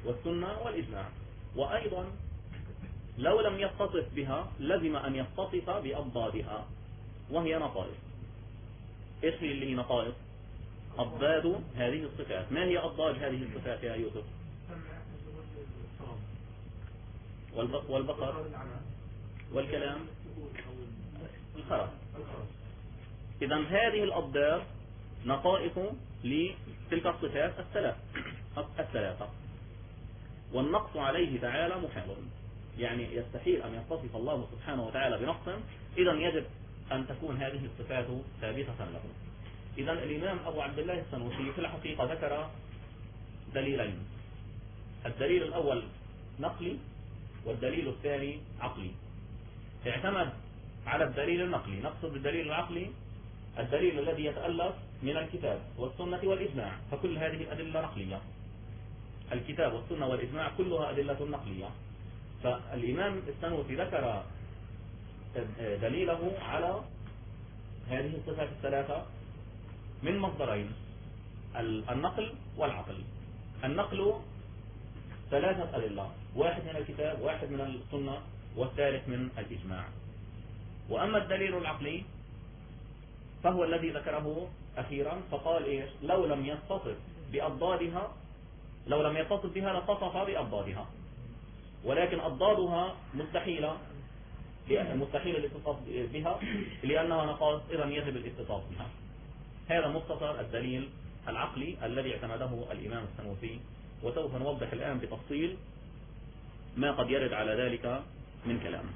والسنة والإجماع. وأيضا لو لم يتصف بها لزم أن يتصف بأضدادها وهي نقائص. إيش هي اللي هي نقائص؟ أضداد هذه الصفات. ما هي أضداد هذه الصفات يا يوسف؟ والبصر والكلام الخرس. إذا هذه الأضداد نقائص لتلك الصفات الثلاثة، والنقص عليه تعالى محال، يعني يستحيل أن يتصف الله سبحانه وتعالى بنقص، إذا يجب أن تكون هذه الصفات ثابتة له. إذا الإمام أبو عبد الله السنوسي في الحقيقة ذكر دليلين، الدليل الأول نقلي والدليل الثاني عقلي. اعتمد على الدليل النقلي. نقصد بالدليل العقلي الدليل الذي يتألف من الكتاب والسنة والإجماع، فكل هذه الأدلة نقلية. الكتاب والسنة والإجماع كلها أدلة نقلية. فالإمام السنوسي ذكر دليله على هذه الصفات الثلاثة من مصدرين، النقل والعقل. النقل ثلاثة أدلة، واحد من الكتاب، واحد من السنة، والثالث من الإجماع. وأما الدليل العقلي فهو الذي ذكره أخيرا، فقال إيش؟ لو لم يتصف بأضدادها، لو لم يتصف بها لاتصف بأضدادها، ولكن أضدادها مستحيلة الاتصاف بها لأنها نقائص، إذا يجب الاتصاف بها. هذا مختصر الدليل العقلي الذي اعتمده الإمام السنوسي، وسوف نوضح الآن بتفصيل ما قد يرد على ذلك من كلام.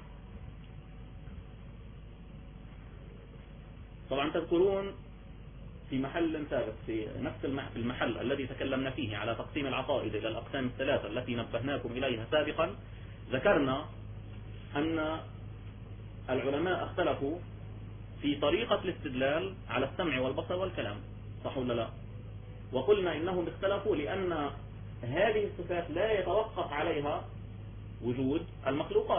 طبعا تذكرون في محل سابق في نفس المحل الذي تكلمنا فيه على تقسيم العقائد إلى الأقسام الثلاثة التي نبهناكم إليها سابقا، ذكرنا أن العلماء اختلفوا في طريقة الاستدلال على السمع والبصر والكلام، صح ولا لا؟ وقلنا إنهم اختلفوا لأن هذه الصفات لا يتوقف عليها وجود المخلوقات،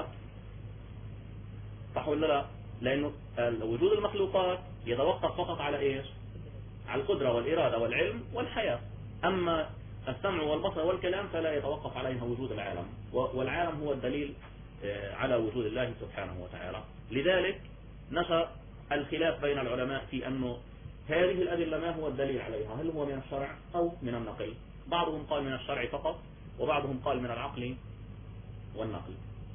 صح ولا لا؟ لأن وجود المخلوقات يتوقف فقط على إيش؟ على القدرة والإرادة والعلم والحياة. أما السمع والبصر والكلام فلا يتوقف عليها وجود العالم، والعالم هو الدليل على وجود الله سبحانه وتعالى. لذلك نشأ الخلاف بين العلماء في أنه هذه الأدلة ما هو الدليل عليها، هل هو من الشرع أو من النقل؟ بعضهم قال من الشرع فقط، وبعضهم قال من العقل والنقل.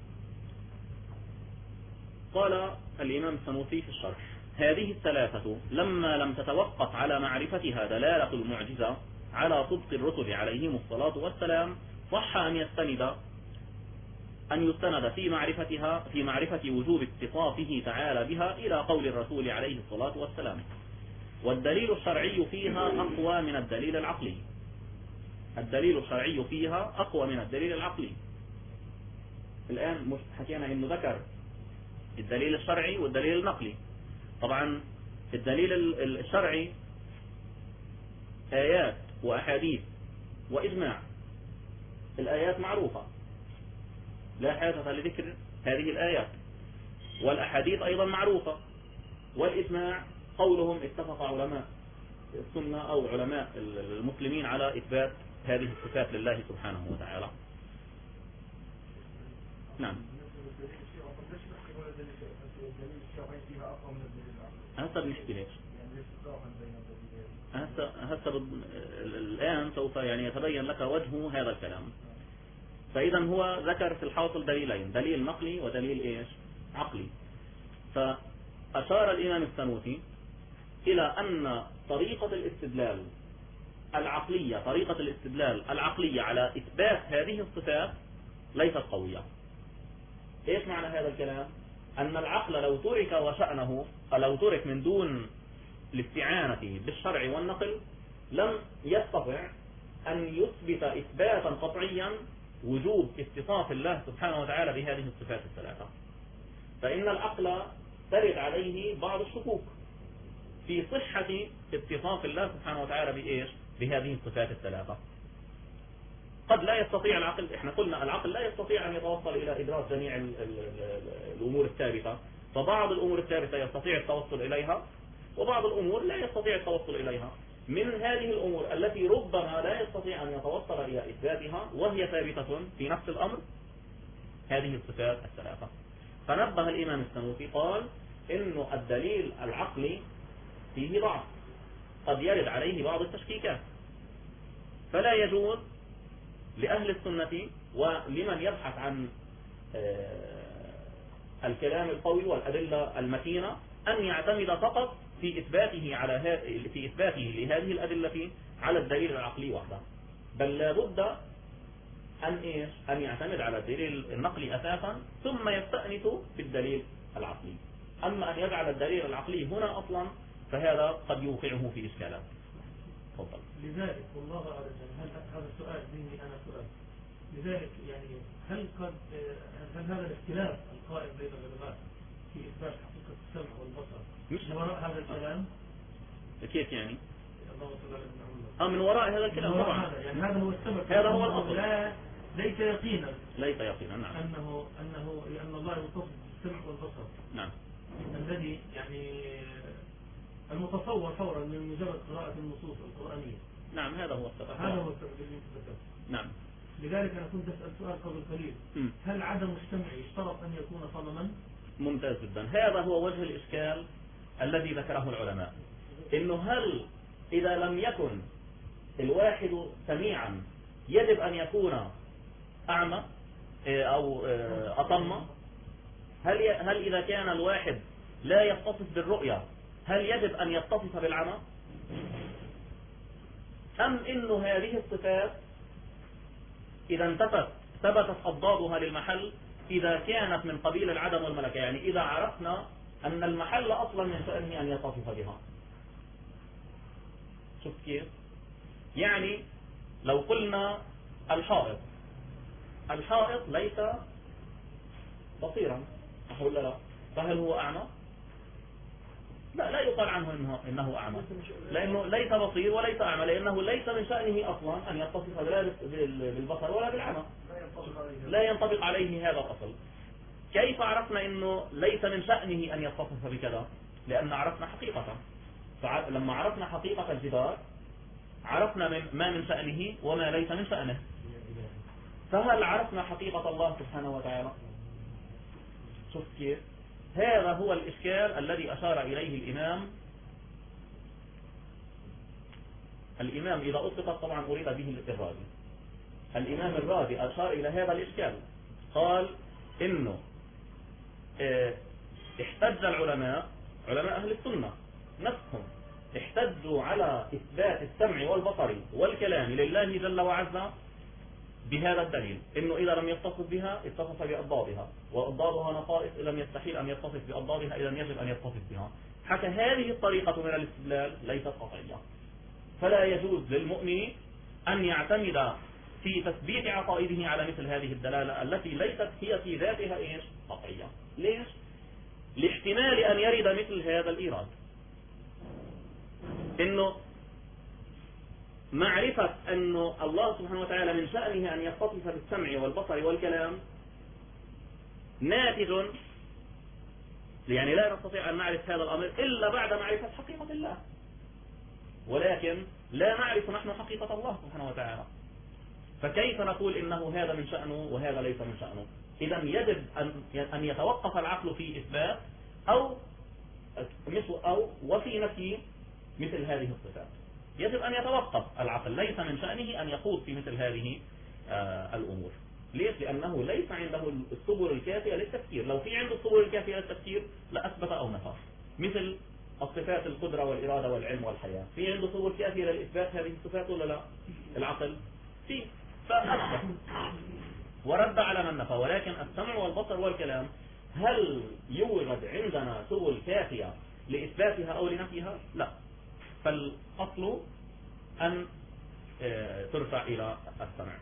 قال الإمام السنوسي في الشرح: هذه الثلاثة لما لم تتوقف على معرفتها دلالة المعجزة على صدق الرسل عليهم الصلاة والسلام، صح أن يستند في معرفة وجوب اتصافه تعالى بها إلى قول الرسول عليه الصلاة والسلام. والدليل الشرعي فيها أقوى من الدليل العقلي. الدليل الشرعي فيها أقوى من الدليل العقلي. الآن حكينا إنه ذكر الدليل الشرعي والدليل النقلي. طبعا الدليل الشرعي آيات وأحاديث وإجماع. الآيات معروفة لا حاجة لذكر هذه الآيات، والأحاديث أيضا معروفة، والإجماع قولهم اتفق علماء السنة أو علماء المسلمين على إثبات هذه الصفات لله سبحانه وتعالى. نعم. هسه بنحكي ليش. هسه الآن سوف يعني يتبين لك وجه هذا الكلام. فإذا هو ذكر في الحاصل دليلين، دليل نقلي ودليل إيش؟ عقلي. فأشار الإمام السنوسي إلى أن طريقة الاستدلال العقلية على إثبات هذه الصفات ليست قوية. إيش معنى هذا الكلام؟ أن العقل لو ترك وشأنه، لو ترك من دون الاستعانة بالشرع والنقل، لم يستطع أن يثبت إثباتا قطعيا وجوب اتصاف الله سبحانه وتعالى بهذه الصفات الثلاثة. فإن العقل ترد عليه بعض الشكوك في صحة اتصاف الله سبحانه وتعالى بإيش؟ بهذه الصفات الثلاثة. قد لا يستطيع العقل، احنا قلنا العقل لا يستطيع أن يتوصل إلى إدراك جميع الأمور الثابتة، فبعض الأمور الثابتة يستطيع التوصل إليها، وبعض الأمور لا يستطيع التوصل إليها. من هذه الأمور التي ربما لا يستطيع أن يتوصل إلى إثباتها وهي ثابتة في نفس الأمر هذه الصفات الثلاثة. فنبه الإمام السنوسي قال إنه الدليل العقلي فيه ضعف، قد يرد عليه بعض التشكيكات، فلا يجوز لأهل السنة ولمن يبحث عن الكلام القوي والأدلة المتينة أن يعتمد فقط في إثباته لهذه الأدلة على الدليل العقلي وحده، بل لا بد أن يعتمد على الدليل النقلي أساسا ثم يستأنس بالدليل العقلي. أما أن يجعل الدليل العقلي هنا أصلا فهذا قد يوقعه في إشكالات. تفضل. لذلك والله أعلم، هذا السؤال مني أنا سؤال، لذلك يعني هل هذا الاختلاف القائم بين العلماء في إثبات حقيقة السمع والبصر من وراء هذا الكلام؟ كيف يعني؟ الله تعالى من وراء هذا الكلام طبعا. يعني هذا هو السبب، هذا هو الأصل. ليس يقينا. ليس يقينا، نعم. أنه لأن الله يوصف بالسمع والبصر. نعم. الذي يعني المتصور فورا من مجرد قراءة النصوص القرآنية. نعم، هذا هو السبب. هذا هو السبب اللي انت ذكرته. نعم. لذلك أنا كنت أسأل سؤال قبل قليل، هل عدم السمع يشترط أن يكون صمما؟ ممتاز جدا. هذا هو وجه الإشكال الذي ذكره العلماء، إنه هل إذا لم يكن الواحد سميعا يجب أن يكون أعمى أو أصم؟ هل إذا كان الواحد لا يتصف بالرؤية هل يجب أن يتصف بالعمى؟ أم إنه هذه الصفات إذا ثبتت أضدادها للمحل إذا كانت من قبيل العدم والملكة، يعني إذا عرفنا أن المحل أصلا من شأنه أن يتصف بها. شوف كيف؟ يعني لو قلنا الحائط ليس بصيرا، صح ولا لا؟ فهل هو أعمى؟ لا يقال عنه إنه أعمى، لأنه ليس بصير وليس أعمى، لأنه ليس من شأنه أصلا أن يتصف لا بالبصر ولا بالعمى، لا ينطبق عليه هذا الأصل. كيف عرفنا أنه ليس من شأنه أن يتصف بكذا؟ لأن عرفنا حقيقة، فلما عرفنا حقيقة الجدار عرفنا ما من شأنه وما ليس من شأنه. فهل عرفنا حقيقة الله سبحانه وتعالى؟ شوف كيف؟ هذا هو الإشكال الذي أشار إليه الإمام إذا أطلقت طبعا أريد به الرازي. الإمام الرازي أشار إلى هذا الإشكال، قال إنه احتج العلماء أهل السنة نفسهم احتجوا على إثبات السمع والبصر والكلام لله جل وعز بهذا الدليل، إنه إذا لم يتصف بها اتصف بأضدادها، وأضدادها نقائص لم يستحيل أن يتصف بأضدادها إذا يجب أن يتصف بها. حتى هذه الطريقة من الاستدلال ليست قطعية، فلا يجوز للمؤمن أن يعتمد في تثبيت عقائده على مثل هذه الدلالة التي ليست هي في ذاتها قطعية. ليش؟ لاحتمال أن يرد مثل هذا الإيراد، إنه معرفة أن الله سبحانه وتعالى من شأنه أن يتصف بالسمع والبصر والكلام ناتج، يعني لا نستطيع أن نعرف هذا الأمر إلا بعد معرفة حقيقة الله، ولكن لا نعرف نحن حقيقة الله سبحانه وتعالى، فكيف نقول إنه هذا من شأنه وهذا ليس من شأنه؟ إذن يجب أن يتوقف العقل في إثبات أو وفي نفي مثل هذه الصفات. يجب أن يتوقف العقل، ليس من شأنه أن يخوض في مثل هذه الأمور. ليش؟ لأنه ليس عنده السبل الكافية للتفكير. لو في عنده السبل الكافية للتفكير لأثبت أو نفى، مثل الصفات القدرة والإرادة والعلم والحياة، في عنده سبل كافية للإثبات هذه الصفات ولا لا؟ العقل فيه، فأثبت ورد على من نفى. ولكن السمع والبصر والكلام هل يوجد عندنا سبل كافية لإثباتها أو لنفيها؟ لا. فالأصل أن ترفع إلى السمع،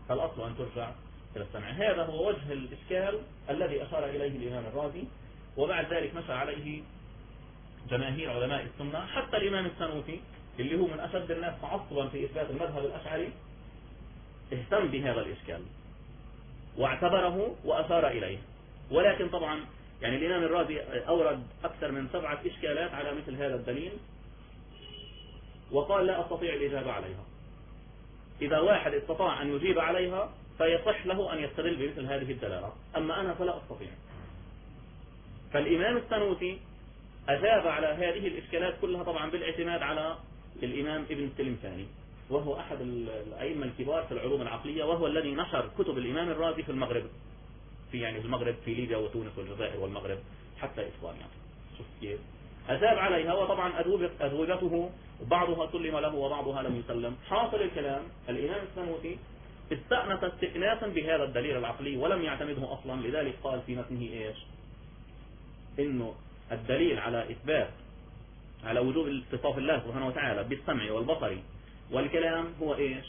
هذا هو وجه الإشكال الذي أشار إليه الإمام الرازي، وبعد ذلك مشى عليه جماهير علماء السنة، حتى الإمام السنوسي اللي هو من أشد الناس تعصبا في إثبات المذهب الأشعري اهتم بهذا الإشكال واعتبره وأشار إليه. ولكن طبعا يعني الإمام الرازي أورد أكثر من 7 إشكالات على مثل هذا الدليل، وقال لا أستطيع الإجابة عليها. إذا واحد استطاع أن يجيب عليها فيصح له أن يستدل بمثل هذه الدلالة، أما أنا فلا أستطيع. فالإمام السنوسي أجاب على هذه الإشكالات كلها طبعا بالاعتماد على الإمام ابن التلمساني، وهو أحد الأئمة الكبار في العلوم العقلية، وهو الذي نشر كتب الإمام الرازي في المغرب، في المغرب، في ليبيا وتونس والجزائر والمغرب حتى إسبانيا. شوف كيف أجاب عليها. وطبعا أجوبته بعضها سلم له وبعضها لم يسلم. حاصل الكلام الإمام السنوسي استأنس استئناسا بهذا الدليل العقلي ولم يعتمده أصلا، لذلك قال في متنه إيش؟ إنه الدليل على إثبات على وجوب اتصاف الله سبحانه وتعالى بالسمع والبصر والكلام هو إيش؟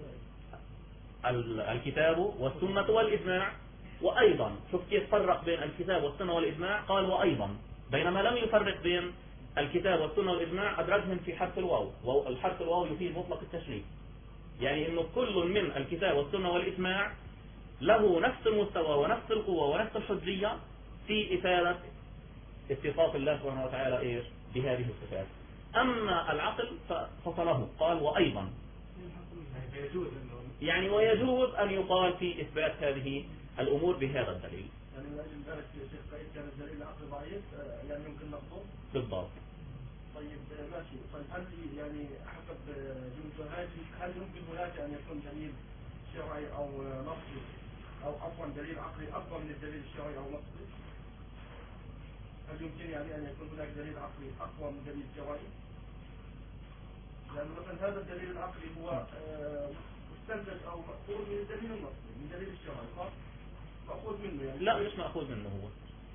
الكتاب والسنة والإجماع. وأيضا شوف كيف فرق بين الكتاب والسنة والإجماع، قال وأيضا، بينما لم يفرق بين الكتاب والسنة والإجماع أدرجهم في حرف الواو، والحرف الواو يفيد مطلق التشريف، يعني إنه كل من الكتاب والسنة والإجماع له نفس المستوى ونفس القوة ونفس الحجية في إثارة اتصاف الله سبحانه وتعالى إيش بهذه الصفات. أما العقل ففصله، قال وأيضا، يعني ويجوز أن يقال في إثبات هذه الأمور بهذا الدليل. يعني من أجل ذلك شيخ قيد كان الدليل العقل ضعيف، يعني يمكن نقصه بالضبط. طيب ماشي. طيب هل يعني حسب جملة هل يمكن هناك أن يكون دليل شرعي أو نصي، أو عفوا دليل عقلي أقوى من الدليل الشرعي أو نصي؟ هل يمكن يعني أن يكون هناك دليل عقلي أقوى من دليل شرعي؟ لأن مثلا هذا الدليل العقلي هو مستنتج أو مأخوذ من الدليل النصي، من دليل الشرعي، صح؟ مأخوذ منه يعني؟ لا مش مأخوذ منه. هو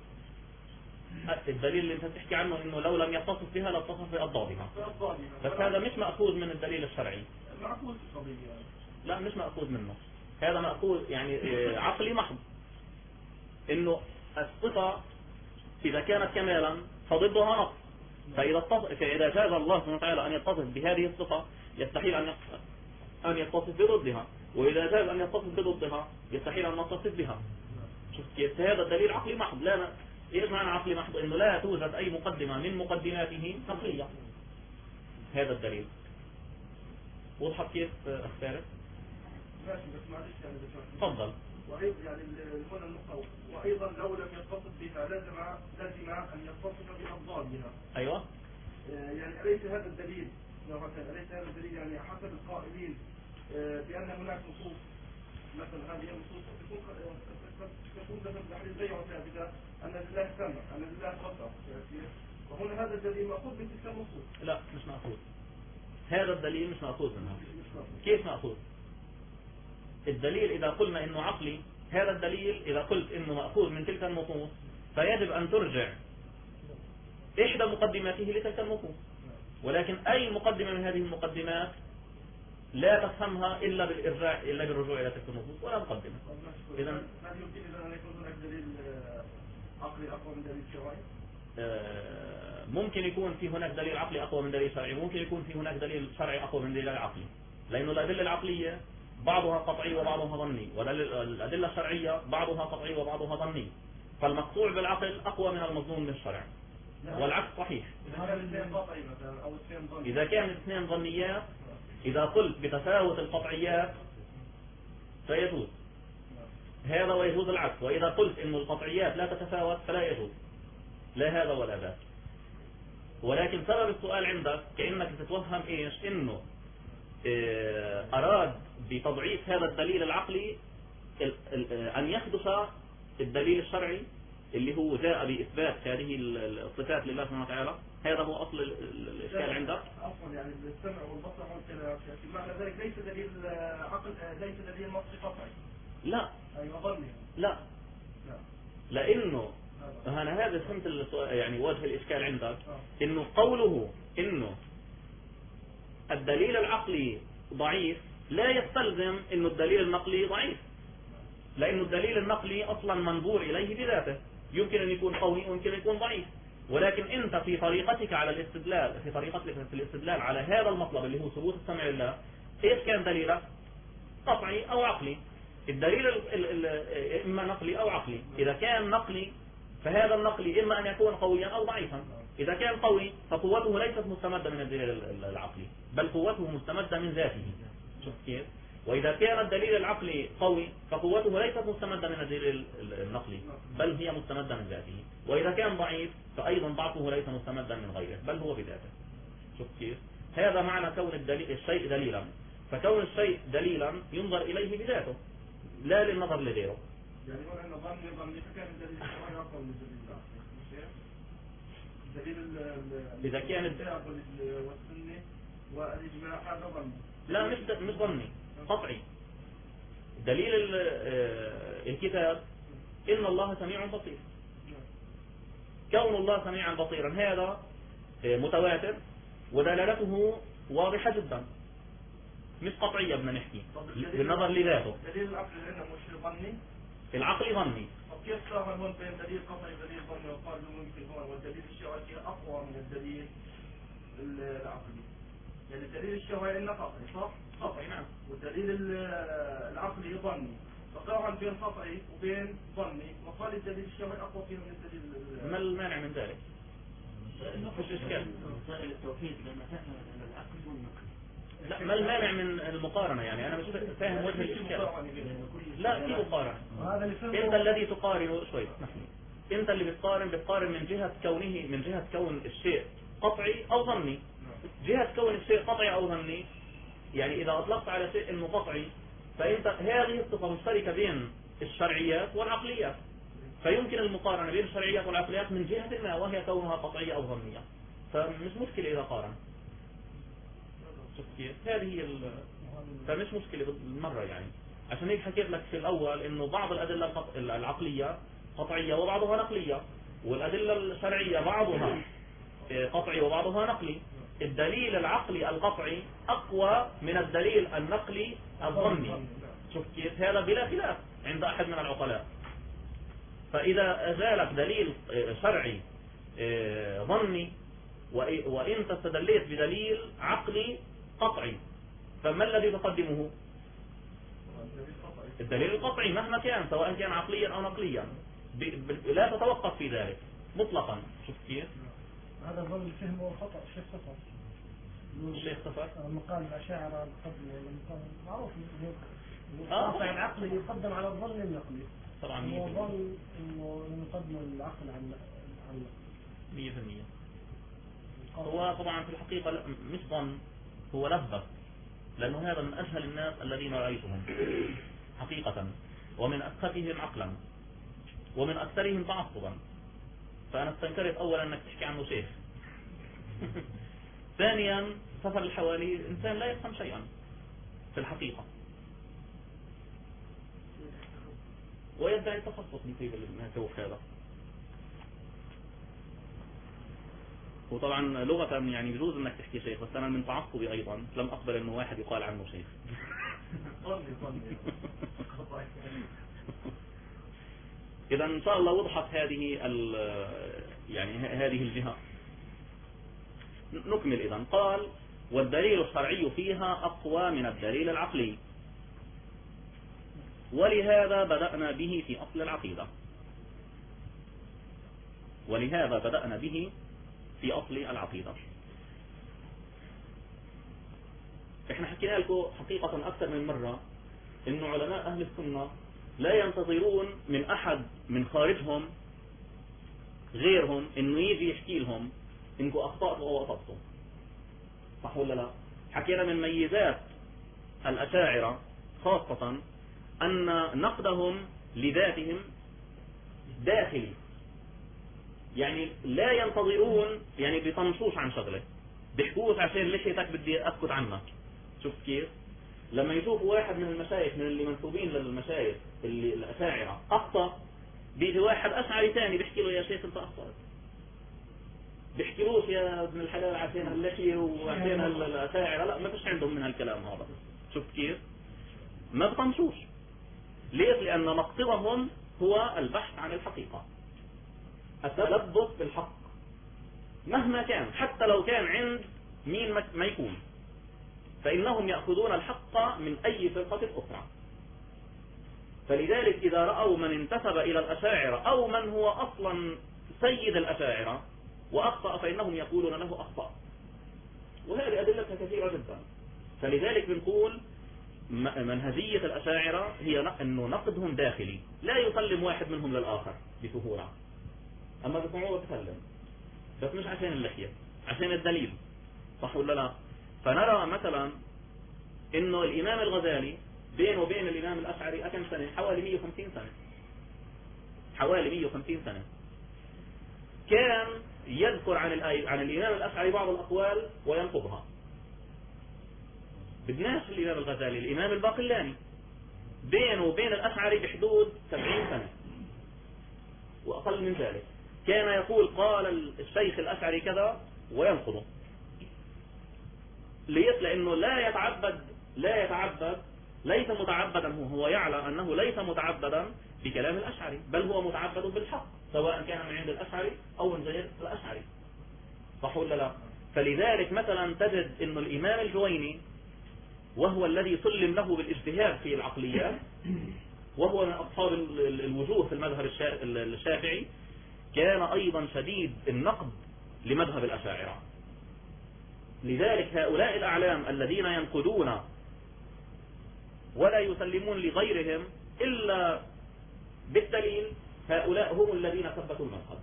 الدليل اللي انت تحكي عنه انه لو لم يتصف بها لاتصف بأضدادها، بس هذا مش مأخوذ من الدليل الشرعي. مأخوذ قضية. لا مش مأخوذ منه، هذا مأخوذ يعني عقلي محض، انه الصفة إذا كانت كمالا فضدها نقص، فإذا جاز الله سبحانه وتعالى أن يتصف بهذه الصفة يستحيل أن يتصف بضدها، وإذا جاز أن يتصف بضدها يستحيل أن نتصف بها. شوف كيف هذا الدليل عقلي محض. لا إيش معنى عقلي محض؟ إنه لا توجد أي مقدمة من مقدماته نقلية. هذا الدليل وضحت كيف أختارت؟ ماشي بس معلش يعني تفضل. وأيضا يعني هنا النقطة، وأيضا لو لم يتصف بها لازم أن يتصف بأضدادها. أيوة. يعني أليس هذا الدليل يعني حسب القائلين بأن هناك نصوص، مثلا هذه النصوص تكون مثلا تحريم البيع ثابتة أن لله سمع، أن لله بصر، وهنا هذا الدليل مأخوذ من تلك النصوص. لا مش مأخوذ، هذا الدليل مش مأخوذ منها. كيف مأخوذ؟ الدليل إذا قلنا إنه عقلي، هذا الدليل إذا قلت إنه مأخوذ من تلك النصوص فيجب أن ترجع إحدى مقدماته لتلك النصوص، ولكن أي مقدمة من هذه المقدمات لا تفهمها إلا بالرجوع إلى تلك النصوص ولا مقدمة. إذا هل يمكن إذا أن يكون هناك دليل عقلي أقوى من دليل شرعي؟ ممكن يكون في هناك دليل عقلي أقوى من دليل شرعي، ممكن يكون في هناك دليل شرعي أقوى من دليل عقلي، لأنه الأدلة العقلية بعضها قطعي وبعضها ظني، والأدلة الشرعية بعضها قطعي وبعضها ظني، فالمقطوع بالعقل أقوى من المظنون بالشرع، والعكس صحيح. إذا كان الاثنين ظنيات، إذا قلت بتفاوت القطعيات فيجوز هذا ويجوز العكس، وإذا قلت إن القطعيات لا تتفاوت فلا يجوز، لا هذا ولا ذاك. ولكن سبب السؤال عندك كأنك تتوهم إيش؟ إنه أراد بتضعيف هذا الدليل العقلي أن يخدش الدليل الشرعي اللي هو جاء بإثبات هذه الصفات لله سبحانه وتعالى. هذا هو أصل الإشكال عندك. أصلا يعني السمع والبصر معنى ذلك ليس دليل عقل، ليس دليل نص قطعي. لا. أيوة ظني. لا. لأنه أنا هذا فهمت يعني وجه الإشكال عندك، إنه قوله إنه الدليل العقلي ضعيف لا يستلزم إنه الدليل النقلي ضعيف، لأنه الدليل النقلي أصلا منظور إليه بذاته، يمكن أن يكون قوي ويمكن أن يكون ضعيف، ولكن أنت في طريقتك على الاستدلال، في طريقتك في الاستدلال على هذا المطلب اللي هو ثبوت السمع لله، إيش كان دليلك؟ قطعي أو عقلي. الدليل إما نقلي أو عقلي. إذا كان نقلي فهذا النقلي إما أن يكون قويا أو ضعيفا، إذا كان قوي فقوته ليست مستمدة من الدليل العقلي، بل قوته مستمدة من ذاته. شوف كيف؟ وإذا كان الدليل العقلي قوي فقوته ليست مستمدة من الدليل النقلي، بل هي مستمدة من ذاته. وإذا كان ضعيف فأيضا ضعفه ليس مستمدا من غيره، بل هو بذاته. شوف كيف؟ هذا معنى كون الشيء دليلا. فكون الشيء دليلا ينظر إليه بذاته لا للنظر لغيره. يعني هو أن ظني فكان الدليل الشرعي أفضل من الدليل العقلي. إذا كان والسنة والإجماع هذا ظني. لا مش ظني، قطعي. دليل الكتاب إن الله سميع بصير. كون الله سميعا بصيرا هذا متواتر ودلالته واضحة جدا، مش قطعية بدنا نحكي بالنظر لذاته. دليل العقل هنا مش ظني؟ العقل ظني. كيف صار هون بين دليل قطعي ودليل ظني وقال ممكن هون والدليل الشرعي أقوى من الدليل العقلي؟ يعني الدليل الشرعي إنه قطعي صح؟ قطعي نعم. والدليل العقلي ظني، فقارن بين قطعي وبين ظني وقال الدليل الشرعي أقوى فيه من الدليل. ما المانع من ذلك؟ مش إشكال. مسائل التوحيد لما تفهم العقل والنقل. لا ما المانع من المقارنة؟ يعني أنا مش فاهم وجه الإشكال. لا في مقارنة. أنت الذي تقارن شوي. أنت اللي بتقارن من جهة كون الشيء قطعي أو ظني. جهة كون الشيء قطعي أو ظني، يعني إذا أطلقت على شيء إنه قطعي فأنت هذه الصفة مشتركة بين الشرعيات والعقليات، فيمكن المقارنة بين الشرعيات والعقليات من جهة ما وهي كونها قطعية أو ظنية، فمش مشكلة إذا قارن. شوف كيف؟ هذه فمش مشكلة بالمرة يعني. عشان هيك حكيت لك في الأول إنه بعض الأدلة العقلية قطعية وبعضها نقلية، والأدلة الشرعية بعضها قطعي وبعضها نقلي. الدليل العقلي القطعي أقوى من الدليل النقلي الظني. شوف كيف؟ هذا بلا خلاف عند أحد من العقلاء. فإذا أزالك دليل شرعي ظني وإنت استدليت بدليل عقلي قطعي، فما الذي تقدمه؟ الدليل القطعي مهما كان، سواء كان عقليا أو نقليا، لا تتوقف في ذلك مطلقا. شوف كيف؟ هذا ظن الفهم والخطأ. الشيخ صفر مقال الأشاعرة القبل معروف القاطع العقلي يقدم على الظن النقلي. طبعا هو ظن إنه يقدم العقل عن 100%. هو طبعا في الحقيقة مش ظن، هو لبس، لأنه هذا من أجهل الناس الذين رأيتهم حقيقة، ومن أسخفهم عقلا، ومن أكثرهم تعصبا. فأنا استنكرت أولا أنك تحكي عنه شيخ. ثانيا سفر الحوالي إنسان لا يفهم شيئا في الحقيقة، ويدعي التخصص في التوف هذا. وطبعا لغة يعني بجوز انك تحكي شيخ، بس انا من تعصبي ايضا لم اقبل انه واحد يقال عنه شيخ. اذا ان شاء الله وضحت هذه يعني هذه الجهة. نكمل. اذا قال والدليل الشرعي فيها اقوى من الدليل العقلي، ولهذا بدأنا به في أصل العقيدة. ولهذا بدأنا به في أصل العقيدة. احنا حكينا لكم حقيقة أكثر من مرة إنه علماء أهل السنة لا ينتظرون من أحد من خارجهم غيرهم إنه يجي يحكي لهم إنكم أخطأتوا أو أصبتوا. صح ولا لا؟ حكينا من ميزات الأشاعرة خاصة أن نقدهم لذاتهم داخلي، يعني لا ينتظرون، يعني بيطنشوش عن شغله، بيحكوش عشان لحيتك بدي أسكت عنك. شوف كيف؟ لما يشوفوا واحد من المشايخ من اللي منسوبين للمشايخ اللي الأشاعرة أخطأ، بيجي واحد أشعري ثاني بيحكي له يا شيخ أنت أخطأت. بيحكيلوش يا ابن الحلال عشان اللحية وعشان الأشاعرة، لا ما فيش عندهم من هالكلام هذا. شوف كيف؟ ما بطنشوش. ليش؟ لأن مقصدهم هو البحث عن الحقيقة، التلبس بالحق مهما كان، حتى لو كان عند مين ما يكون، فإنهم يأخذون الحق من أي فرقة أخرى. فلذلك إذا رأوا من انتسب إلى الأشاعرة أو من هو أصلا سيد الأشاعرة وأخطأ فإنهم يقولون له أخطأ. وهذه أدلتها كثيرة جدا. فلذلك بنقول منهجية الأشاعرة هي أنه نقدهم داخلي، لا يسلم واحد منهم للآخر بسهولة، أما بصعوبة بسلم، بس مش عشان اللحية، عشان الدليل. صح ولا لا؟ فنرى مثلا إنه الإمام الغزالي بينه وبين الإمام الأشعري كم سنة؟ حوالي 150 سنة، حوالي 150 سنة. كان يذكر عن الإمام الأشعري بعض الأقوال وينقضها. بدناش الإمام الغزالي، الإمام الباقلاني بينه وبين الأشعري بحدود 70 سنة وأقل من ذلك. كان يقول قال الشيخ الأشعري كذا وينقضه، لأنه لا يتعبد، ليس متعبدا، هو يعلم أنه ليس متعبدا بكلام الأشعري، بل هو متعبد بالحق، سواء كان من عند الأشعري أو من غير الأشعري. صح ولا لا؟ فلذلك مثلا تجد أن الإمام الجويني، وهو الذي سلم له بالاجتهاد في العقليات، وهو من أصحاب الوجوه في المذهب الشافعي، كان أيضا شديد النقد لمذهب الأشاعرة. لذلك هؤلاء الأعلام الذين ينقدون ولا يسلمون لغيرهم إلا بالدليل، هؤلاء هم الذين ثبتوا المذهب.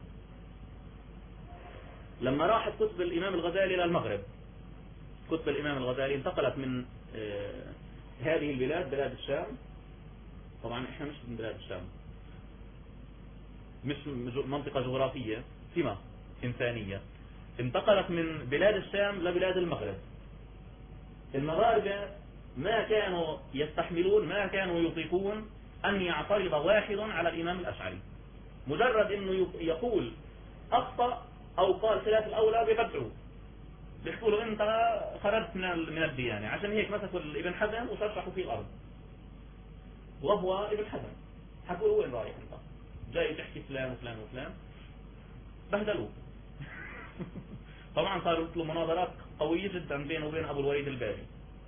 لما راحت كتب الإمام الغزالي إلى المغرب، كتب الإمام الغزالي انتقلت من هذه البلاد، بلاد الشام، طبعا احنا مش من بلاد الشام، مش منطقة جغرافية، سمة إنسانية، انتقلت من بلاد الشام لبلاد المغرب. المغاربة ما كانوا يستحملون، ما كانوا يطيقون أن يعترض واحد على الإمام الأشعري، مجرد أنه يقول أخطأ أو قال خلاف الأولى بيبدعوا، بيقولوا أنت خرجت من الديانة. عشان هيك مسكوا ابن حزم وشرشحوا في الأرض، وهو ابن حزم، حكوا له وين رايح أنت؟ جاي تحكي فلان وفلان وفلان، بهدلوه. طبعا صارت له مناظرات قوية جدا بينه وبين أبو الوليد الباري،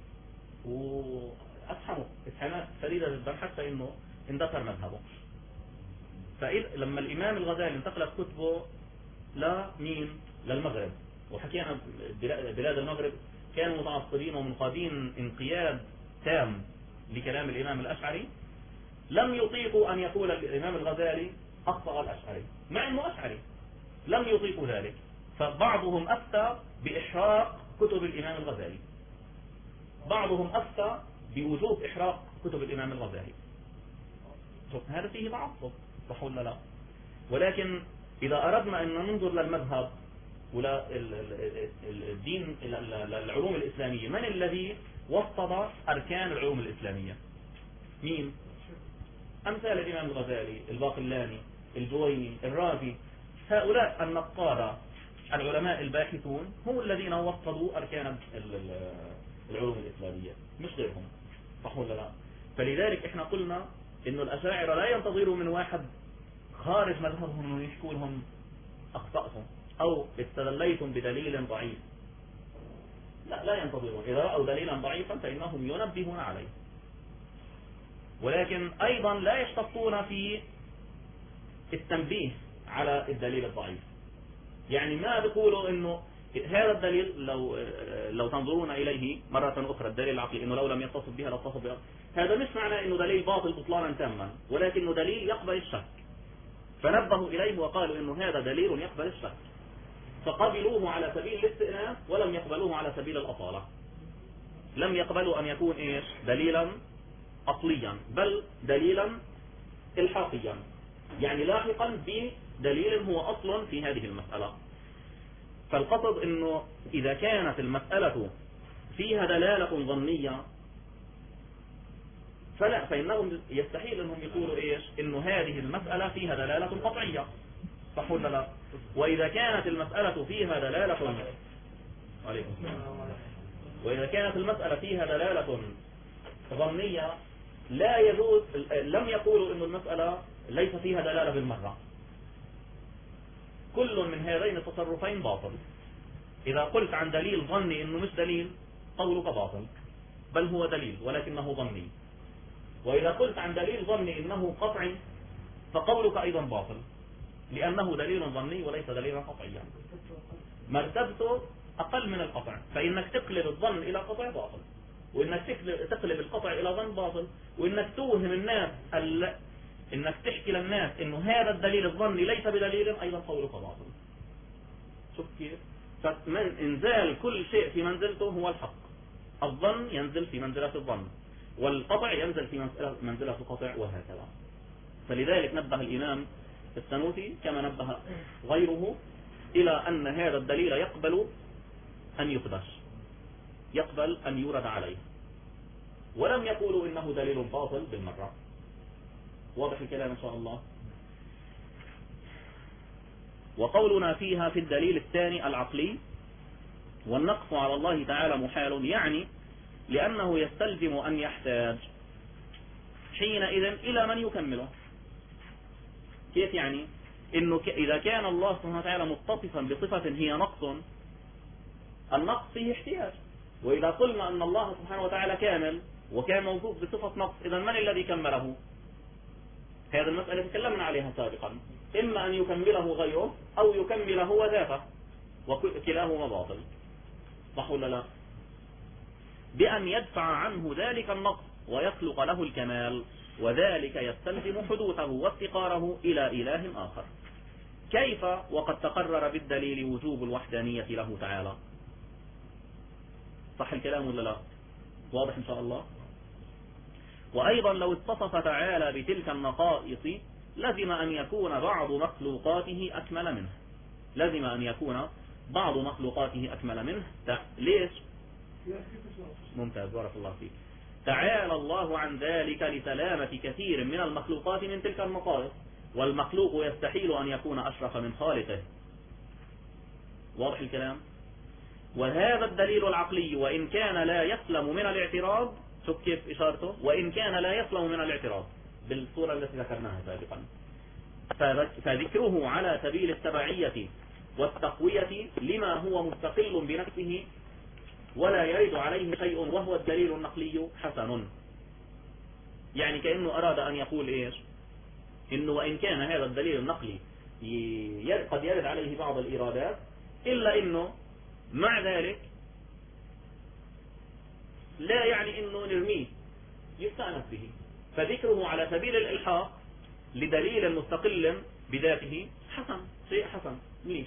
وأسحموا إسحامات شديدة جدا حتى إنه اندثر مذهبه. فلما الإمام الغزالي انتقلت كتبه لمين؟ للمغرب، وحكينا بلاد المغرب كانوا متعصبين ومنقادين انقياد تام لكلام الإمام الأشعري، لم يطيقوا أن يقول الإمام الغزالي أخطأ الأشعري، مع أنه أشعري، لم يطيقوا ذلك. فبعضهم أفتى بإحراق كتب الإمام الغزالي، بعضهم أفتى بوجوب إحراق كتب الإمام الغزالي. هذا فيه تعصب، صح ولا لا؟ ولكن إذا أردنا أن ننظر للمذهب ولا الدين، العلوم الإسلامية، من الذي وسط أركان العلوم الإسلامية؟ مين؟ أمثال الإمام الغزالي، الباقلاني، الجويني، الرازي. هؤلاء النقادة العلماء الباحثون هم الذين وصلوا أركان العلوم الإسلامية، مش غيرهم. صح ولا لا؟ فلذلك احنا قلنا إنه الأشاعرة لا ينتظروا من واحد خارج مذهبهم انه يحكوا لهم أخطأتم أو استدليتم بدليل ضعيف. لا ينتظرون، إذا رأوا دليلا ضعيفا فإنهم ينبهون عليه. ولكن أيضا لا يشتطون في التنبيه على الدليل الضعيف. يعني ما بيقولوا إنه هذا الدليل لو تنظرون إليه مرة أخرى، الدليل العقلي إنه لو لم يتصف بها لاتصف بها، هذا مش معناه إنه دليل باطل بطلانا تاما، ولكنه دليل يقبل الشك، فنبهوا إليه وقالوا إنه هذا دليل يقبل الشك، فقبلوه على سبيل الاستئناس ولم يقبلوه على سبيل الأصالة. لم يقبلوا أن يكون إيش؟ دليلا أصليا، بل دليلا إلحاقيا، يعني لاحقا بدليل هو أصل في هذه المسألة. فالقصد إنه إذا كانت المسألة فيها دلالة ظنية فإنهم يستحيل أنهم يقولوا إيش؟ إنه هذه المسألة فيها دلالة قطعية. صح ولا لا؟ وإذا كانت المسألة فيها دلالة عليكم وإذا كانت المسألة فيها دلالة ظنية لا يجوز، لم يقولوا إن المسألة ليس فيها دلالة بالمرة. كل من هذين التصرفين باطل. إذا قلت عن دليل ظني إنه مش دليل، قولك باطل، بل هو دليل ولكنه ظني. وإذا قلت عن دليل ظني إنه قطعي، فقولك أيضا باطل. لأنه دليل ظني وليس دليلا قطعيا. مرتبته أقل من القطع، فإنك تقلب الظن إلى قطع باطل، وإنك تقلب القطع إلى ظن باطل، وإنك توهم الناس إنك تحكي للناس إنه هذا الدليل الظني ليس بدليل، أيضا قولك باطل. شوف كيف؟ فمن إنزال كل شيء في منزلته هو الحق. الظن ينزل في منزلة الظن، والقطع ينزل في منزلة القطع، وهكذا. فلذلك نبه الإمام السنوسي كما نبه غيره إلى أن هذا الدليل يقبل أن يقدش، يقبل أن يورد عليه، ولم يقولوا إنه دليل باطل بالمرة. واضح الكلام إن شاء الله. وقولنا فيها في الدليل الثاني العقلي: والنقص على الله تعالى محال، يعني لأنه يستلزم أن يحتاج حينئذ إلى من يكمله. كيف يعني؟ إنه إذا كان الله سبحانه وتعالى متصفا بصفة هي نقص، النقص فيه احتياج. وإذا قلنا أن الله سبحانه وتعالى كامل وكان موصوف بصفة نقص، إذا من الذي كمله؟ هذه المسألة تكلمنا عليها سابقا، إما أن يكمله غيره أو يكمله هو ذاته، وكلاهما باطل. صح ولا لا؟ بأن يدفع عنه ذلك النقص ويخلق له الكمال، وذلك يستلزم حدوثه وافتقاره إلى إله آخر. كيف وقد تقرر بالدليل وجوب الوحدانية له تعالى؟ صح الكلام ولا لا؟ واضح إن شاء الله. وأيضا لو اتصف تعالى بتلك النقائص لزم أن يكون بعض مخلوقاته أكمل منه. لزم أن يكون بعض مخلوقاته أكمل منه. ليش؟ ممتاز، بارك الله فيك. تعالى الله عن ذلك لسلامة كثير من المخلوقات من تلك النقائص، والمخلوق يستحيل أن يكون أشرف من خالقه. واضح الكلام. وهذا الدليل العقلي وإن كان لا يسلم من الاعتراض، شوف كيف إشارته، وإن كان لا يسلم من الاعتراض بالصورة التي ذكرناها سابقا، فذكره على سبيل التبعية والتقوية لما هو مستقل بنفسه ولا يرد عليه شيء وهو الدليل النقلي حسن. يعني كأنه أراد أن يقول إيش؟ إنه وإن كان هذا الدليل النقلي قد يرد عليه بعض الإرادات، إلا إنه مع ذلك لا يعني إنه نرميه، يستأنس به. فذكره على سبيل الإلحاق لدليل مستقل بذاته حسن، شيء حسن منيح.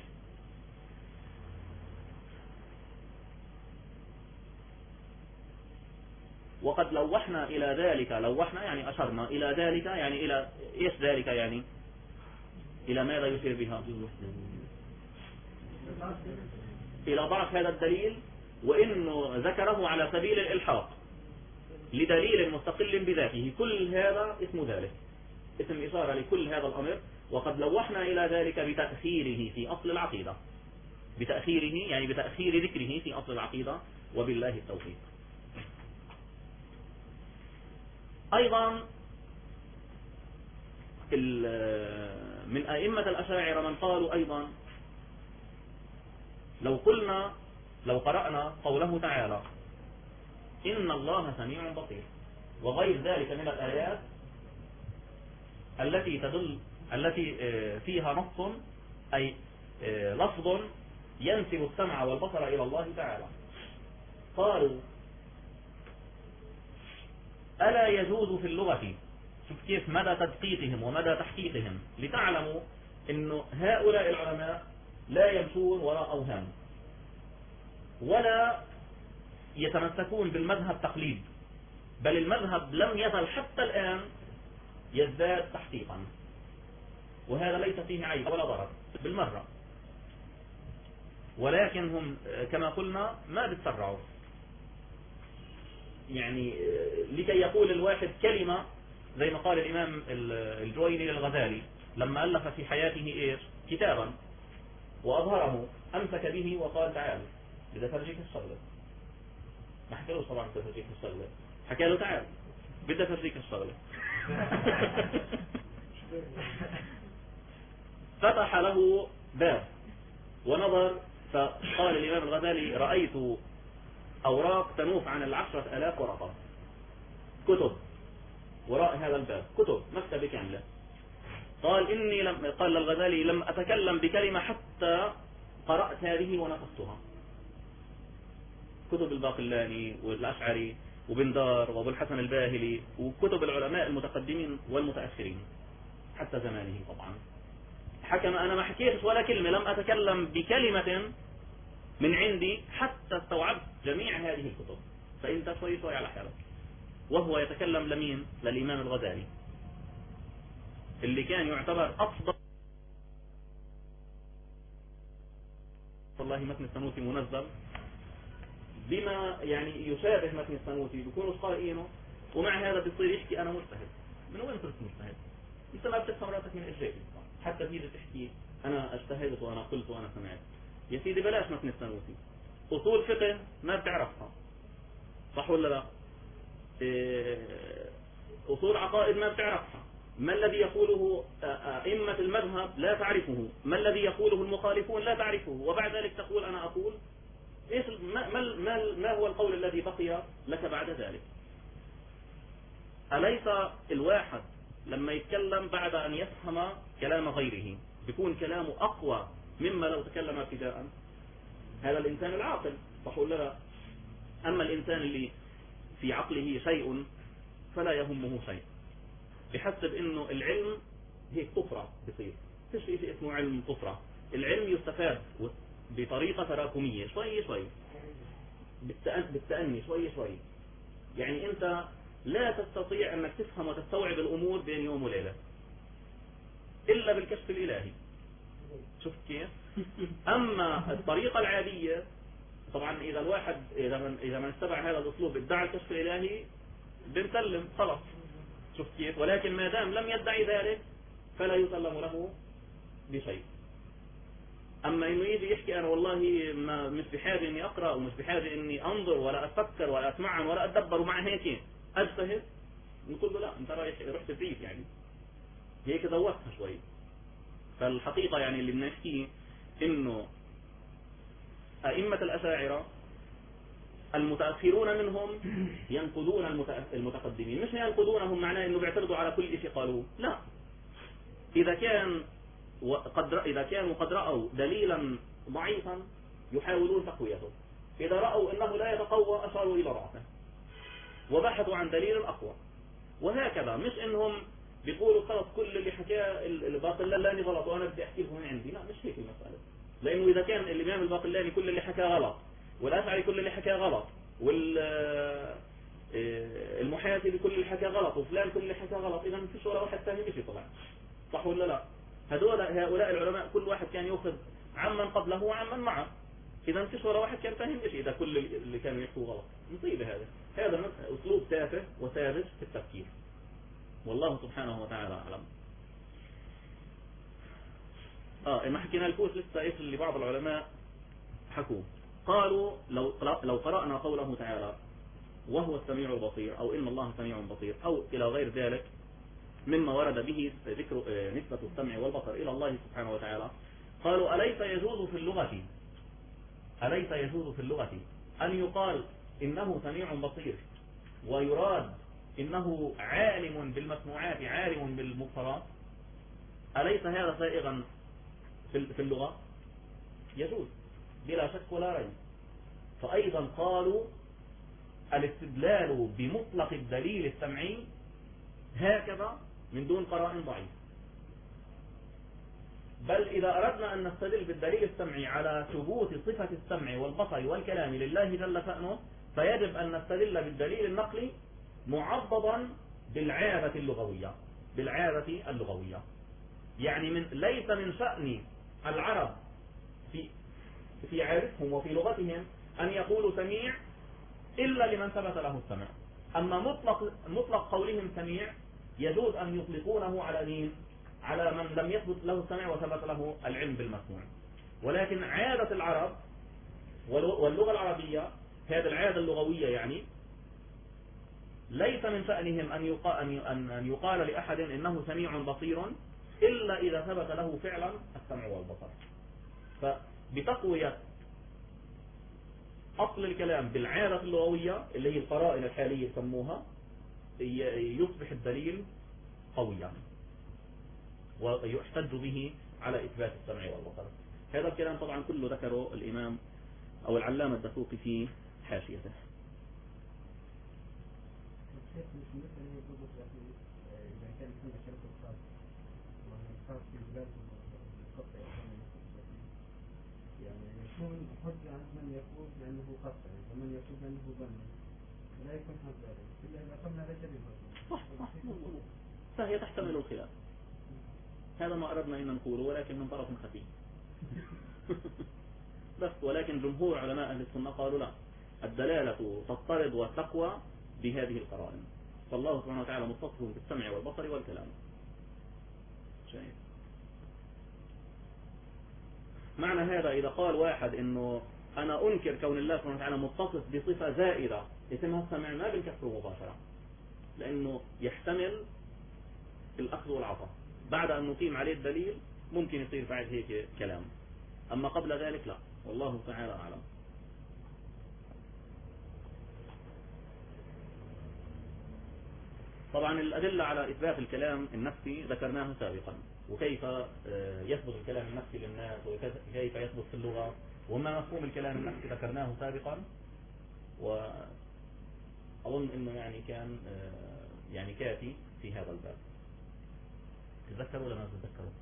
وقد لوحنا إلى ذلك، لوحنا يعني أشرنا إلى ذلك، يعني إلى إيش ذلك؟ يعني إلى ماذا يشير بها؟ إلى ضعف هذا الدليل، وإنه ذكره على سبيل الإلحاق لدليل مستقل بذاته. كل هذا اسم ذلك، اسم إشارة لكل هذا الأمر. وقد لوحنا إلى ذلك بتأخيره في أصل العقيدة، بتأخيره يعني بتأخير ذكره في أصل العقيدة، وبالله التوفيق. أيضا من أئمة الأشاعرة من قالوا أيضا لو قرأنا قوله تعالى إن الله سميع بصير وغير ذلك من الآيات التي فيها نص أي لفظ ينسب السمع والبصر إلى الله تعالى، قالوا ألا يجوز في اللغة، شوف كيف مدى تدقيقهم ومدى تحقيقهم، لتعلموا أن هؤلاء العلماء لا يمشون وراء أوهام ولا يتمسكون بالمذهب تقليد، بل المذهب لم يزل حتى الآن يزداد تحقيقا، وهذا ليس فيه عيب ولا ضرر بالمرة. ولكن هم كما قلنا ما بتسرعوا، يعني لكي يقول الواحد كلمة زي ما قال الإمام الجويني للغزالي لما ألف في حياته إيش؟ كتابا وأظهره، أمسك به وقال تعال بدي أفرجيك الشغلة. ما حكى له طبعا بدي أفرجيك الشغلة، حكى له تعال بدي أفرجيك الشغلة. فتح له باب ونظر، فقال الإمام الغزالي رأيت أوراق تنوف عن 10,000 ورقة كتب وراء هذا الباب، كتب مكتبة كاملة. قال للغزالي لم أتكلم بكلمة حتى قرأت هذه ونقصتها. كتب الباقلاني والأشعري وبندار وابو الحسن الباهلي وكتب العلماء المتقدمين والمتأخرين حتى زمانه طبعا، حكم أنا ما حكيتش ولا كلمة، لم أتكلم بكلمة من عندي حتى استوعبت جميع هذه الكتب. فأنت شوي على حالك. وهو يتكلم لمين؟ للإمام الغزالي اللي كان يعتبر أفضل. والله متن السنوسي منزل بما يعني يشابه متن السنوسي، بيكونوا قارئينه ومع هذا بيصير يحكي أنا مجتهد. من وين صرت مجتهد؟ أنت ما بتفهم راسك من إجرائي، حتى تيجي تحكي أنا اجتهدت وأنا قلت وأنا سمعت. يا سيدي بلاش متن السنوسي، أصول فقه ما بتعرفها صح ولا لا؟ أصول عقائد ما بتعرفها. ما الذي يقوله أئمة المذهب لا تعرفه، ما الذي يقوله المخالفون لا تعرفه، وبعد ذلك تقول أنا أقول إيش ما هو القول الذي بقي لك بعد ذلك؟ أليس الواحد لما يتكلم بعد أن يفهم كلام غيره بيكون كلامه أقوى مما لو تكلم ابتداء؟ هذا الإنسان العاقل صح ولا لا؟ أما الإنسان اللي في عقله شيء فلا يهمه شيء، بحسب إنه العلم هيك طفرة بصير. فيش شيء اسمه علم طفرة. العلم يستفاد بطريقة تراكمية شوي شوي، بالتأني شوي شوي. يعني أنت لا تستطيع أنك تفهم وتستوعب الأمور بين يوم وليلة إلا بالكشف الإلهي. شفت كيف؟ أما الطريقة العادية طبعا إذا الواحد إذا من اتبع هذا الأسلوب ادعى الكشف الإلهي بنسلم خلاص. شفت كيف؟ ولكن ما دام لم يدعي ذلك فلا يسلم له بشيء. أما إنه يجي يحكي أنا والله مش بحاجة إني أقرأ ومش بحاجة إني أنظر ولا أفكر ولا أسمع ولا أتدبر ومع هيك أجتهد، نقول له لا أنت رحت بعيد، يعني هيك ذوقتها شوي. فالحقيقة يعني اللي بنحكيه إنه أئمة الأشاعرة المتأخرون منهم ينقضون المتقدمين. مش ينقضونهم معناه إنه بيعترضوا على كل شيء قالوه، لا. إذا كانوا قد رأوا دليلا ضعيفا يحاولون تقويته، إذا رأوا أنه لا يتقوى أشاروا إلى رأسه وبحثوا عن دليل أقوى، وهكذا. مش إنهم بيقولوا خلص كل اللي حكاه الباقلاني غلط وأنا بدي أحكي لكم من عندي، لا مش هيك المسألة. لأنه إذا كان الإمام الباقلاني كل اللي حكاه غلط والأشعري كل اللي حكاه غلط والمحاسبي كل اللي حكاه غلط وفلان كل اللي حكاه غلط، إذا مفيش ولا واحد ثاني مشي طلع صح ولا لا؟ هؤلاء العلماء كل واحد كان يأخذ عمن قبله وعمن معه، إذا مفيش ولا واحد كان فاهم شيء. إذا كل اللي كانوا يحكوا غلط مصيبة. هذا أسلوب تافه وساذج في التفكير، والله سبحانه وتعالى أعلم. ما حكينا الكوس لسه إيش اللي بعض العلماء حكوا. قالوا لو قرأنا قوله تعالى وهو السميع البصير أو إن الله سميع بصير أو إلى غير ذلك مما ورد به ذكر نسبة السمع والبصر إلى الله سبحانه وتعالى، قالوا أليس يجوز في اللغة أن يقال إنه سميع بصير ويراد إنه عالم بالمسموعات عالم بالمبصرات؟ أليس هذا سائغا في اللغة؟ يجوز بلا شك ولا ريب. فأيضا قالوا الاستدلال بمطلق الدليل السمعي هكذا من دون قرائن ضعيف. بل إذا أردنا أن نستدل بالدليل السمعي على ثبوت صفة السمع والبصر والكلام لله جل شأنه فيجب أن نستدل بالدليل النقلي معضدا بالعادة اللغوية. يعني ليس من شأن العرب في عادتهم وفي لغتهم أن يقولوا سميع إلا لمن ثبت له السمع. أما مطلق قولهم سميع يجوز أن يطلقونه على مين؟ على من لم يثبت له السمع وثبت له العلم بالمسموع. ولكن عادة العرب واللغة العربية هذه العادة اللغوية يعني ليس من شأنهم أن يقال لأحد إنه سميع بصير إلا إذا ثبت له فعلا السمع والبصر. فبتقوية أصل الكلام بالعادة اللغوية اللي هي القرائن الحالية يسموها يصبح الدليل قويا. ويحتج به على إثبات السمع والبصر. هذا الكلام طبعا كله ذكره الإمام أو العلامة الدسوقي في حاشيته. يعني يكون حجة عند من يقول بأنه قطع ومن يقول بأنه ظن لا يكون حجة إلا إذا قلنا هذا كذب. فهي تحتمل الخلاف. هذا ما أردنا أن نقوله ولكن من طرف خفي. بس ولكن جمهور علماء أهل السنة قالوا لا، الدلالة تضطرد وتقوى بهذه القرائن، فالله سبحانه وتعالى متصف بالسمع والبصر والكلام. شايف؟ معنى هذا إذا قال واحد إنه أنا أنكر كون الله سبحانه وتعالى متصف بصفة زائدة اسمها السمع، ما بنكفره مباشرة، لأنه يحتمل الأخذ والعطاء. بعد أن نقيم عليه الدليل ممكن يصير بعد هيك كلام، أما قبل ذلك لا، والله تعالى أعلم. طبعا الأدلة على إثبات الكلام النفسي ذكرناها سابقا، وكيف يثبت الكلام النفسي للناس وكيف يثبت في اللغة، وما مفهوم الكلام النفسي ذكرناه سابقا، وأظن أنه يعني كان يعني كافي في هذا الباب. تذكروا ولا ما تذكروا؟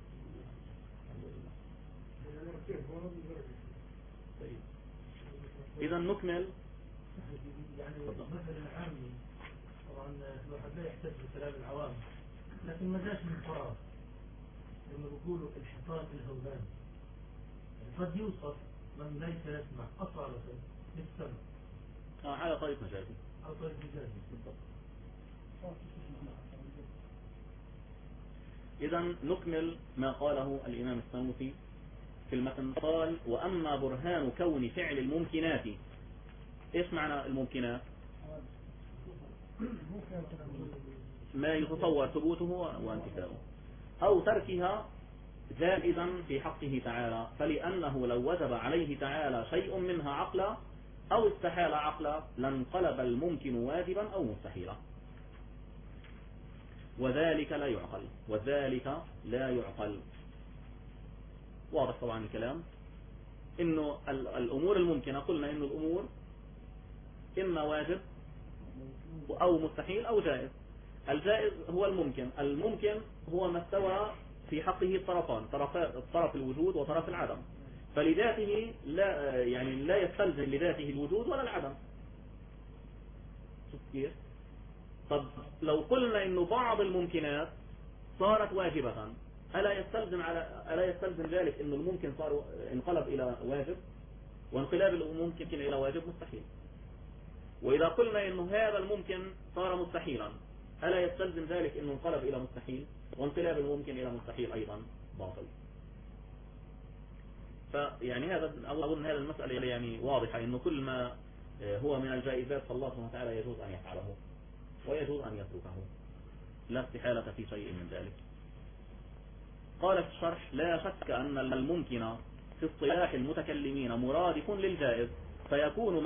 طيب. إذا نكمل. يعني مثل العامي طبعا الواحد لا يحتاج بكلام العوام، لكن ما جاش من فراغ، لما بيقولوا الحيطان الهودان، يعني قد يوصف من ليس يسمع أصالة للسمع على طريق مجازي. على طريق مجازي بالضبط. إذا نكمل ما قاله الإمام السنوسي في المتن. قال: وأما برهان كون فعل الممكنات. إيش معنى الممكنات؟ ما يتصور ثبوته وانتفاؤه أو تركها زائدا في حقه تعالى، فلأنه لو وجب عليه تعالى شيء منها عقلا أو استحال عقلا لانقلب الممكن واجبا أو مستحيلا، وذلك لا يعقل. وذلك لا يعقل. واضح طبعا الكلام. إنه الأمور الممكنة قلنا إنه الأمور إما واجب أو مستحيل أو جائز. الجائز هو الممكن، الممكن هو ما استوى في حقه الطرفان، طرف الوجود وطرف العدم، فلذاته لا يعني لا يستلزم لذاته الوجود ولا العدم. شوف كيف؟ طب لو قلنا إنه بعض الممكنات صارت واجبة، ألا يستلزم ذلك إنه الممكن صار انقلب إلى واجب، وانقلاب الممكن إلى واجب مستحيل. وإذا قلنا إنه هذا الممكن صار مستحيلا، ألا يستلزم ذلك إنه انقلب إلى مستحيل، وانقلاب الممكن إلى مستحيل أيضا باطل. فيعني هذا أظن هذا المسألة يعني واضحة، إنه كل ما هو من الجائزات فالله سبحانه وتعالى يجوز أن يفعله ويجوز أن يتركه، لا استحالة في شيء من ذلك. قال في الشرح: لا شك أن الممكن في اصطلاح المتكلمين مرادف للجائز، فيكون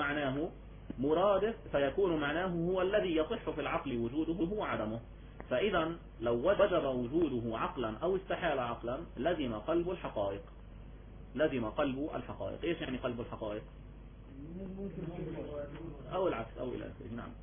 معناه هو الذي يصح في العقل وجوده وعدمه. فإذا لو وجب وجوده عقلا أو استحال عقلا لزم قلب الحقائق. إيش يعني قلب الحقائق؟ أو العكس أو إلى آخره. نعم.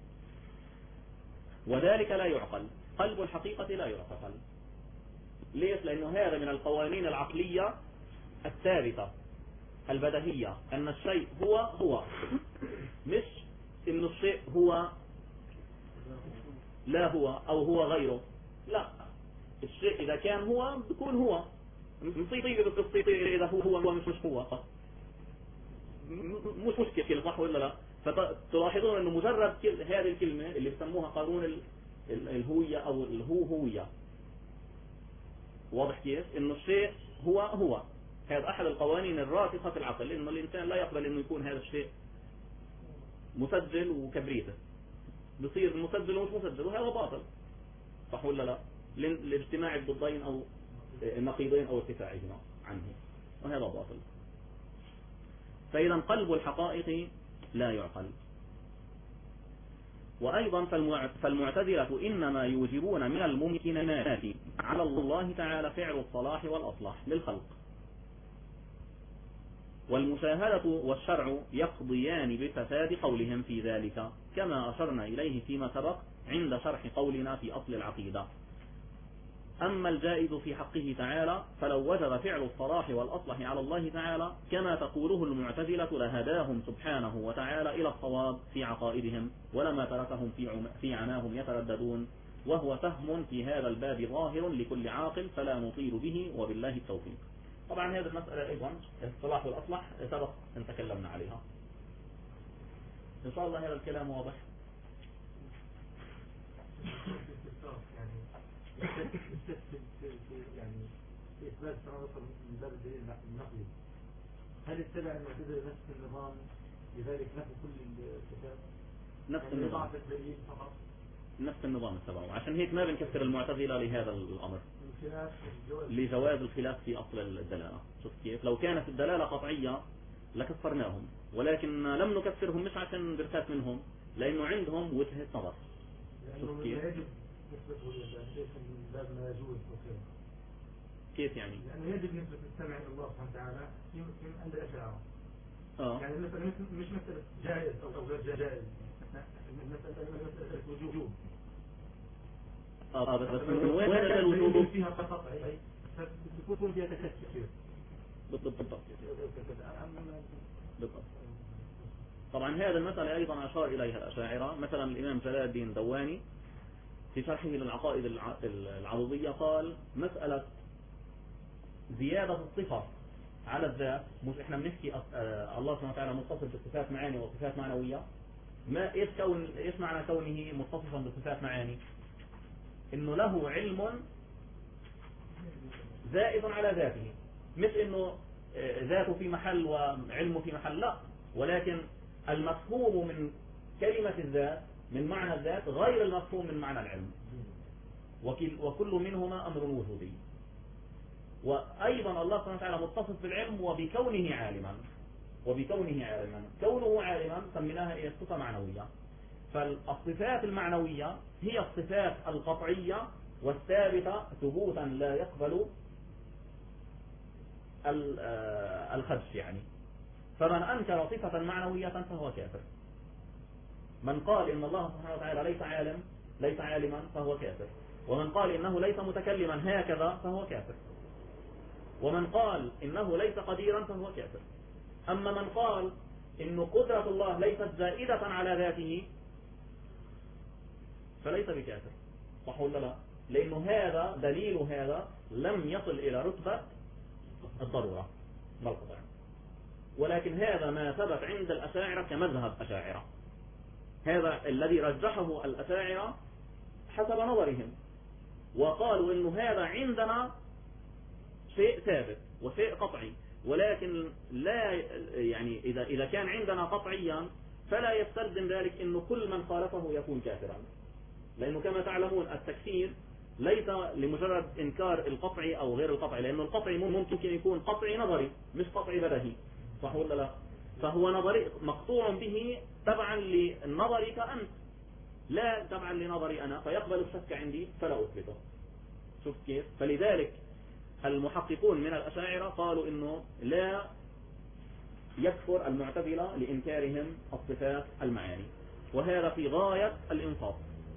وذلك لا يعقل. قلب الحقيقة لا يعقل. ليش؟ لأنه هذا من القوانين العقلية الثابتة البديهية، أن الشيء هو مش إنه الشيء هو لا هو أو هو غيره. لا، الشيء إذا كان هو بيكون هو، مصيبة إذا هو مش هو، مش مشكلة، صح ولا لا؟ فتلاحظون أنه مجرد هذه الكلمة اللي بسموها قانون الهوية أو الهوية، واضح كيف؟ إنه الشيء هو هذا أحد القوانين الراسخة في العقل، لأنه الإنسان لا يقبل إنه يكون هذا الشيء مسجل وكبريته، بصير مسجل ومش مسجل، وهذا باطل، صح ولا لا؟ لاجتماع الضدين أو النقيضين أو ارتفاعهما عنه، وهذا باطل. فإذا قلب الحقائق لا يعقل. وأيضا فالمعتزلة إنما يوجبون من الممكنات على الله تعالى فعل الصلاح والأصلاح للخلق، والمشاهدة والشرع يقضيان بفساد قولهم في ذلك، كما أشرنا إليه فيما سبق عند شرح قولنا في أصل العقيدة. أما الجائز في حقه تعالى فلو وجب فعل الصلاح والأصلح على الله تعالى كما تقوله المعتزلة لهداهم سبحانه وتعالى إلى الصواب في عقائدهم، ولما تركهم في عناهم يترددون، وهو فهم في هذا الباب ظاهر لكل عاقل فلا نطيل به، وبالله التوفيق. طبعا هذه المسألة أيضا الصلاح والأصلح سبق أن تكلمنا عليها، إن شاء الله هذا الكلام واضح. يعني في إثبات التناقض من باب الدليل النقلي، هل اتبع المعتزلة نفس النظام لذلك نفي كل الكتاب؟ نفس يعني النظام، ضعف الدليل فقط، نفس النظام اتبعه، عشان هيك ما بنكفر المعتزلة لهذا الأمر، الخلاف لجواز الخلاف في أصل الدلالة. شوف كيف، لو كانت الدلالة قطعية لكفرناهم، ولكن لم نكفرهم مش عشان برتاس منهم، لأنه عندهم وجهة نظر. لأنه لا يجب نسبته ليس من باب ما يجوز وكذا. كيف يعني؟ لأنه يجب نسبة السمع إلى الله سبحانه وتعالى في عند الأشاعرة. يعني مثلا مش مسألة جائز أو غير جائز، مسألة وجوب. بس من وين الوجوب فيها فقط فتكون فيها تكسير. بالضبط. طبعا هذا المسألة أيضا أشار إليها الأشاعرة، مثلا الإمام جلال الدين دواني في شرحه للعقائد العرضية قال مسألة زيادة الصفة على الذات، مش احنا بنحكي الله سبحانه وتعالى متصف بصفات معاني وصفات معنوية، ما ايش معنى كونه متصفا بصفات معاني؟ انه له علم زائد على ذاته، مش انه ذاته في محل وعلمه في محل، لا، ولكن المفهوم من كلمة الذات من معنى الذات غير المفهوم من معنى العلم، وكل منهما أمر وجودي. وأيضا الله سبحانه وتعالى متصف بالعلم وبكونه عالما، كونه عالما سميناها صفة معنوية. فالصفات المعنوية هي الصفات القطعية والثابتة ثبوتا لا يقبل الخدش يعني. فمن أنكر صفة معنوية فهو كافر. من قال إن الله سبحانه وتعالى ليس عالما فهو كافر، ومن قال إنه ليس متكلما هكذا فهو كافر، ومن قال إنه ليس قديرا فهو كافر. أما من قال إن قدرة الله ليست زائدة على ذاته فليس بكافر، صح ولا لا؟ لأنه هذا دليل هذا لم يصل إلى رتبة الضرورة بالقطع، ولكن هذا ما ثبت عند الأشاعرة كمذهب أشاعرة، هذا الذي رجحه الأشاعرة حسب نظرهم، وقالوا إنه هذا عندنا شيء ثابت وشيء قطعي، ولكن لا يعني إذا كان عندنا قطعيا فلا يستلزم ذلك إنه كل من خالفه يكون كافرا، لأنه كما تعلمون التكفير ليس لمجرد إنكار القطعي أو غير القطعي، لأنه القطعي ممكن يكون قطعي نظري مش قطعي بدهي، صح ولا لا؟ فهو نظري مقطوع به تبعا لنظرك أنت لا تبعا لنظري أنا، فيقبل الشك عندي فلا أثبته. شوف كيف؟ فلذلك المحققون من الأشاعرة قالوا إنه لا يكفر المعتزلة لإنكارهم الصفات المعاني، وهذا في غاية الإنصاف،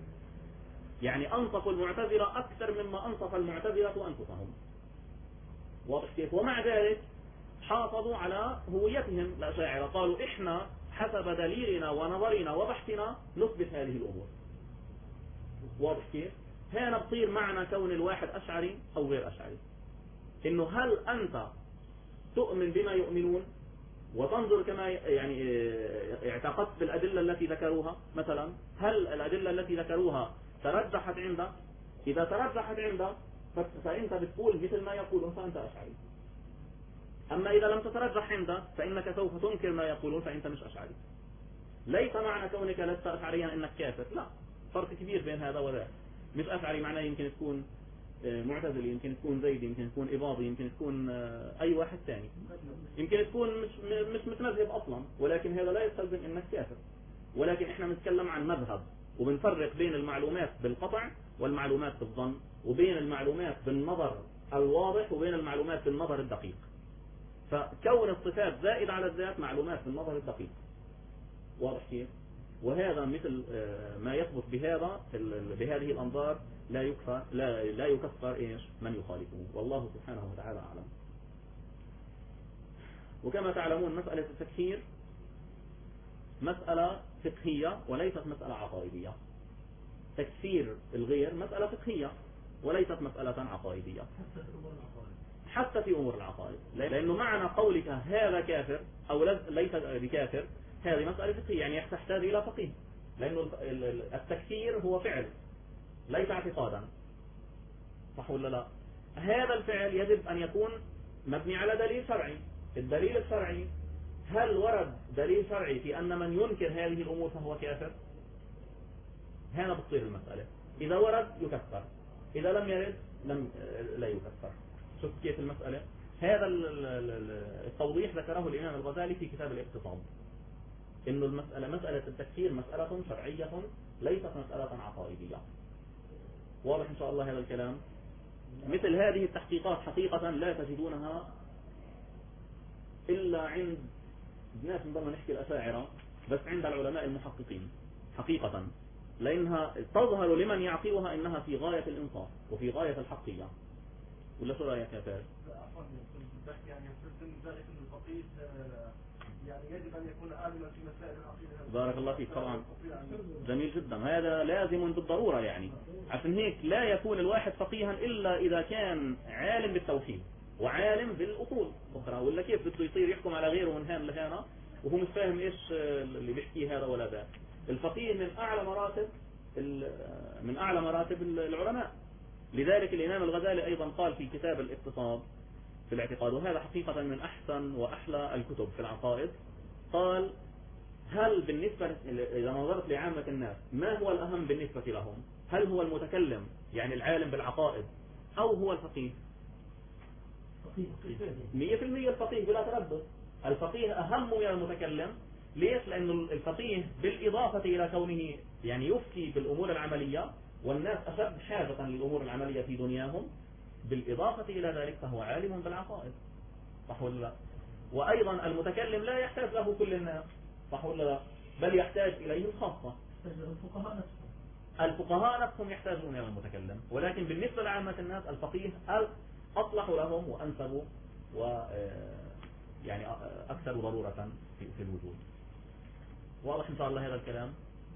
يعني أنصفوا المعتزلة أكثر مما أنصف المعتزلة أنفسهم، واضح كيف؟ ومع ذلك حافظوا على هويتهم الأشاعرة، قالوا إحنا حسب دليلنا ونظرنا وبحثنا نثبت هذه الأمور، واضح كيف؟ هنا بصير معنى كون الواحد أشعري أو غير أشعري، إنه هل أنت تؤمن بما يؤمنون وتنظر كما يعني اعتقدت بالأدلة التي ذكروها مثلا، هل الأدلة التي ذكروها ترجحت عندك؟ إذا ترجحت عندك فأنت بتقول مثل ما يقولون فأنت أشعري، أما إذا لم تترجح عندك فإنك سوف تنكر ما يقولون فأنت مش أشعري. ليس معنى كونك لست أشعريا إنك كافر، لا، فرق كبير بين هذا وذاك. مش أشعري معناه يمكن تكون معتزلي، يمكن تكون زيدي، يمكن تكون إباضي، يمكن تكون أي واحد ثاني، يمكن تكون مش متمذهب أصلا، ولكن هذا لا يستلزم إنك كافر. ولكن إحنا بنتكلم عن مذهب، وبنفرق بين المعلومات بالقطع والمعلومات بالظن، وبين المعلومات بالنظر الواضح وبين المعلومات بالنظر الدقيق. فكون الصفات زائد على الذات معلومات بالنظر الدقيق، واضح كيف؟ وهذا مثل ما يثبت بهذه الأنظار لا يكفر إيش من يخالفه، والله سبحانه وتعالى أعلم. وكما تعلمون مسألة التكفير مسألة فقهية وليست مسألة عقائدية. تكفير الغير مسألة فقهية وليست مسألة عقائدية حتى في أمور العقائد، لأنه معنى قولك هذا كافر أو ليس بكافر هذه مسألة فقهية، يعني تحتاج إلى فقيه، لأنه التكفير هو فعل ليس اعتقادا، صح ولا لا؟ هذا الفعل يجب أن يكون مبني على دليل شرعي. الدليل الشرعي، هل ورد دليل شرعي في أن من ينكر هذه الأمور فهو كافر؟ هنا بتصير المسألة. إذا ورد يكفر، إذا لم يرد لا يكفر. شوف كيف المسألة. هذا التوضيح ذكره الإمام الغزالي في كتاب الاقتصاد، إنه مسألة التكفير مسألة شرعية ليست مسألة عقائدية. واضح إن شاء الله هذا الكلام. مثل هذه التحقيقات حقيقة لا تجدونها إلا عند ناس نضل نحكي الأشاعرة، بس عند العلماء المحققين حقيقة، لأنها تظهر لمن يعقلها إنها في غاية الإنصاف وفي غاية الحقية. ولا شو رأيك يا فارس؟ عفوا بحكي يعني من ذلك أن الفقيه يعني يجب أن يكون عالما في مسائل العقيدة. بارك الله فيك. طبعا جميل جدا، هذا لازم بالضرورة يعني. عشان هيك لا يكون الواحد فقيها إلا إذا كان عالم بالتوحيد وعالم بالأصول أخرى، ولا كيف بده يصير يحكم على غيره من هان لهنا وهو مش فاهم إيش اللي بيحكيه هذا ولا ذاك. الفقيه من أعلى مراتب العلماء. لذلك الإمام الغزالي أيضا قال في كتاب الاقتصاد في الاعتقاد، وهذا حقيقة من أحسن وأحلى الكتب في العقائد، قال: هل بالنسبة إذا نظرت لعامة الناس ما هو الأهم بالنسبة لهم؟ هل هو المتكلم يعني العالم بالعقائد أو هو الفقيه؟ 100% الفقيه بلا تردد. الفقيه أهم من المتكلم. ليش؟ لأن الفقيه بالإضافة إلى كونه يعني يفتي بالأمور العملية، والناس أشد حاجة للأمور العملية في دنياهم، بالإضافة إلى ذلك فهو عالم بالعقائد، صح ولا لا؟ وأيضا المتكلم لا يحتاج له كل الناس، صح ولا لا؟ بل يحتاج إليه الخاصة. الفقهاء نفسهم يحتاجون إلى المتكلم، ولكن بالنسبة لعامة الناس الفقيه أصلح لهم وأنسب يعني أكثر ضرورة في الوجود. واضح إن شاء الله هذا الكلام.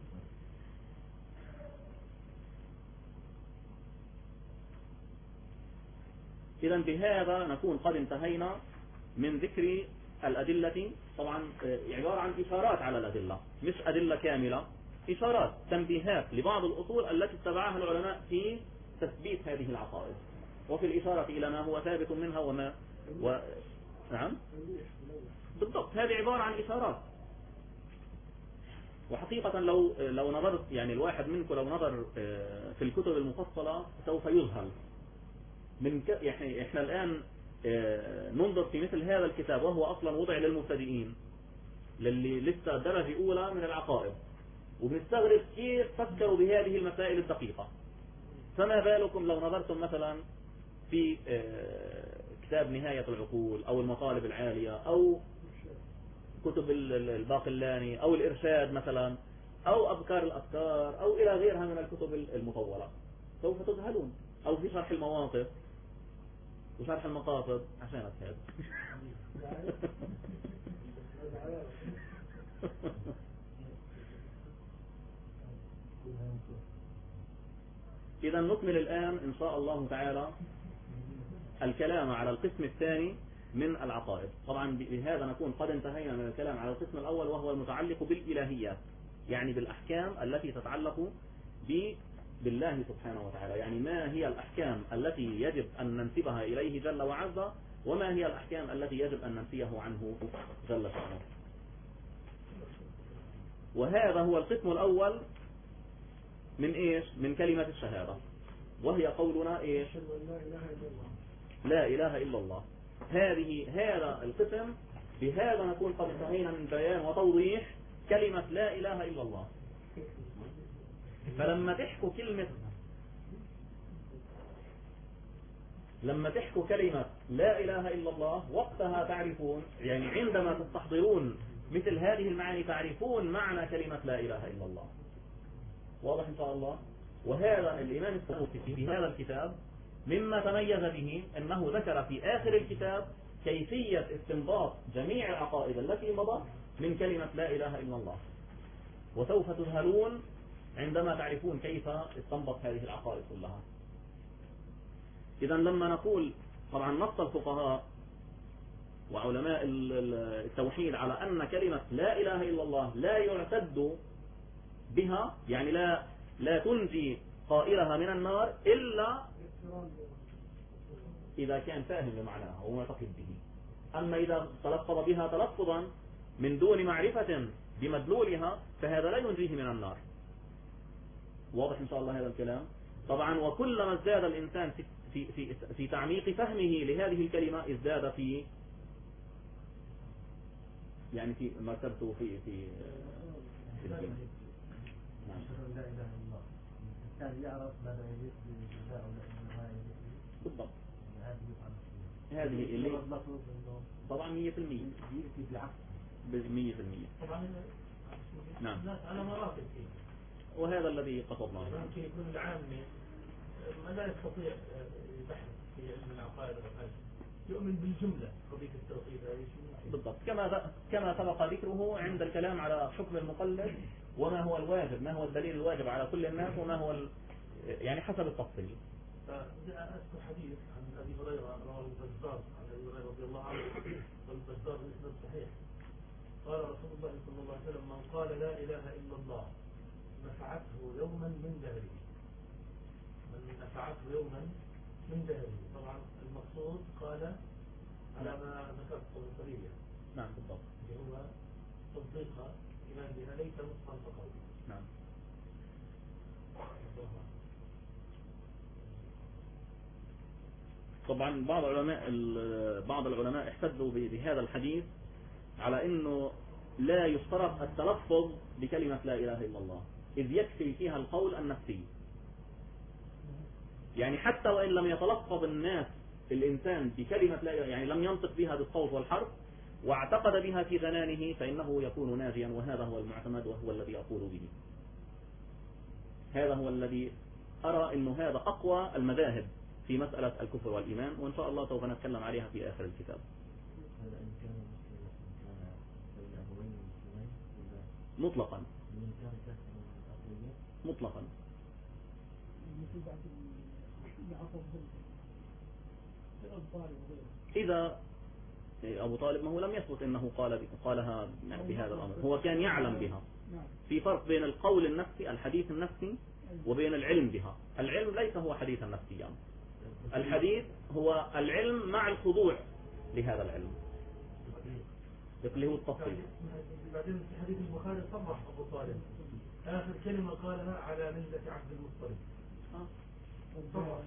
إذا بهذا نكون قد انتهينا من ذكر الأدلة. طبعا عبارة عن إشارات على الأدلة، مش أدلة كاملة، إشارات تنبيهات لبعض الأصول التي اتبعها العلماء في تثبيت هذه العقائد، وفي الإشارة إلى ما هو ثابت منها نعم بالضبط. هذه عبارة عن إشارات. وحقيقة لو نظرت يعني الواحد منكم لو نظر في الكتب المفصلة سوف يذهل يعني احنا الآن ننظر في مثل هذا الكتاب وهو أصلا وضع للمبتدئين للي لسه درجة أولى من العقائد، وبنستغرب كيف فكروا بهذه المسائل الدقيقة. فما بالكم لو نظرتم مثلا في كتاب نهاية العقول أو المطالب العالية أو كتب الباقلاني أو الإرشاد مثلا أو أذكار الأفكار أو إلى غيرها من الكتب المطولة، سوف تذهلون. أو في شرح المواقف وشرح المقاصد عشانك هذا. إذا نكمل الآن إن شاء الله تعالى الكلام على القسم الثاني من العقائد. طبعا بهذا نكون قد انتهينا من الكلام على القسم الأول وهو المتعلق بالإلهيات، يعني بالأحكام التي تتعلق بالله سبحانه وتعالى، يعني ما هي الأحكام التي يجب أن ننسبها إليه جل وعز، وما هي الأحكام التي يجب أن ننفيه عنه جل شأنه. وهذا هو القسم الأول من إيش؟ من كلمة الشهادة، وهي قولنا إيش؟ لا إله إلا الله. هذا القسم بهذا نكون قد انتهينا من بيان وتوضيح كلمة لا إله إلا الله. فلما تحكوا كلمة لا إله إلا الله وقتها تعرفون، يعني عندما تستحضرون مثل هذه المعاني تعرفون معنى كلمة لا إله إلا الله. واضح إن شاء الله. وهذا الإمام السنوسي في هذا الكتاب مما تميز به أنه ذكر في آخر الكتاب كيفية استنباط جميع العقائد التي مضت من كلمة لا إله إلا الله، وسوف تذهلون عندما تعرفون كيف استنبط هذه العقائد كلها. إذا لما نقول طبعا نص الفقهاء وعلماء التوحيد على أن كلمة لا إله إلا الله لا يعتد بها، يعني لا تنجي قائلها من النار إلا إذا كان فاهم لمعناها ومعتقد به. أما إذا تلفظ بها تلفظا من دون معرفة بمدلولها فهذا لا ينجيه من النار. واضح إن شاء الله هذا الكلام. طبعا وكلما ازداد الإنسان في تعميق فهمه لهذه الكلمة ازداد في يعني في مرتبته في الجنة. نعم. لا إله إلا الله الإنسان يعرف ماذا يليق بالله وما يليق بالضبط. هذه اللي طبعا 100% يأتي بالعكس 100%. طبعا نعم. على مراتب فيه. وهذا الذي قصدناه. ممكن يكون العامي ما لا يستطيع البحث في علم العقائد والفلسفة يؤمن بالجملة قضية التوحيد هذه شيء بالضبط كما سبق ذكره عند الكلام على حكم المقلد وما هو الواجب، ما هو الدليل الواجب على كل الناس وما هو يعني حسب التفصيل. أذكر حديث عن أبي هريرة رواه البزار عن أبي هريرة رضي الله عنه والبزار بالإسناد الصحيح قال رسول الله صلى الله عليه وسلم من قال لا إله إلا الله نفعته يوما من دهره، من نفعته يوما من دهره. طبعا المقصود قال على ما ذكرت الطريقة. نعم بالضبط. اللي هو تصديق إيمان بها ليس نصفا فقط. نعم. طبعا بعض العلماء احتجوا بهذا الحديث على انه لا يشترط التلفظ بكلمة لا اله الا الله، اذ يكفي فيها القول النفسي. يعني حتى وان لم يتلفظ الانسان بكلمة لا اله، يعني لم ينطق بها بالصوت والحرف واعتقد بها في ذنانه فانه يكون ناجيا، وهذا هو المعتمد وهو الذي اقول به. هذا هو الذي ارى انه هذا اقوى المذاهب في مسألة الكفر والإيمان، وإن شاء الله سوف نتكلم عليها في آخر الكتاب. مطلقا مطلقا. إذا أبو طالب ما هو لم يثبت أنه قالها بهذا الأمر، هو كان يعلم بها. في فرق بين القول النفسي الحديث النفسي وبين العلم بها. العلم ليس هو حديث النفسي يعني. الحديث هو العلم مع الخضوع لهذا العلم اللي هو التفصيل. بعدين في حديث البخاري صرح أبو طالب آخر كلمة قالها على ملة عبد المطلب. صرح.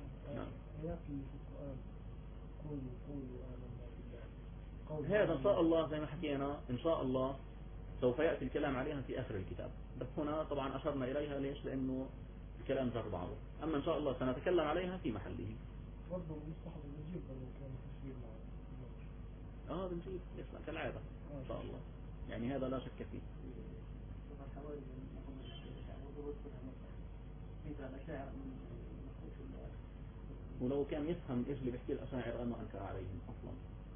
هذا إن شاء الله زي ما حكينا إن شاء الله سوف يأتي الكلام عليها في آخر الكتاب، بس هنا طبعا أشرنا إليها ليش؟ لأنه الكلام جر بعضه، أما إن شاء الله سنتكلم عليها في محله. برضه مستحب نجيب لو كان تشبيه مع بنجيب كالعادة إن شاء الله، يعني هذا لا شك فيه. ولو كان يفهم إيش اللي بيحكي الأشاعرة ما أنكر عليهم أصلا.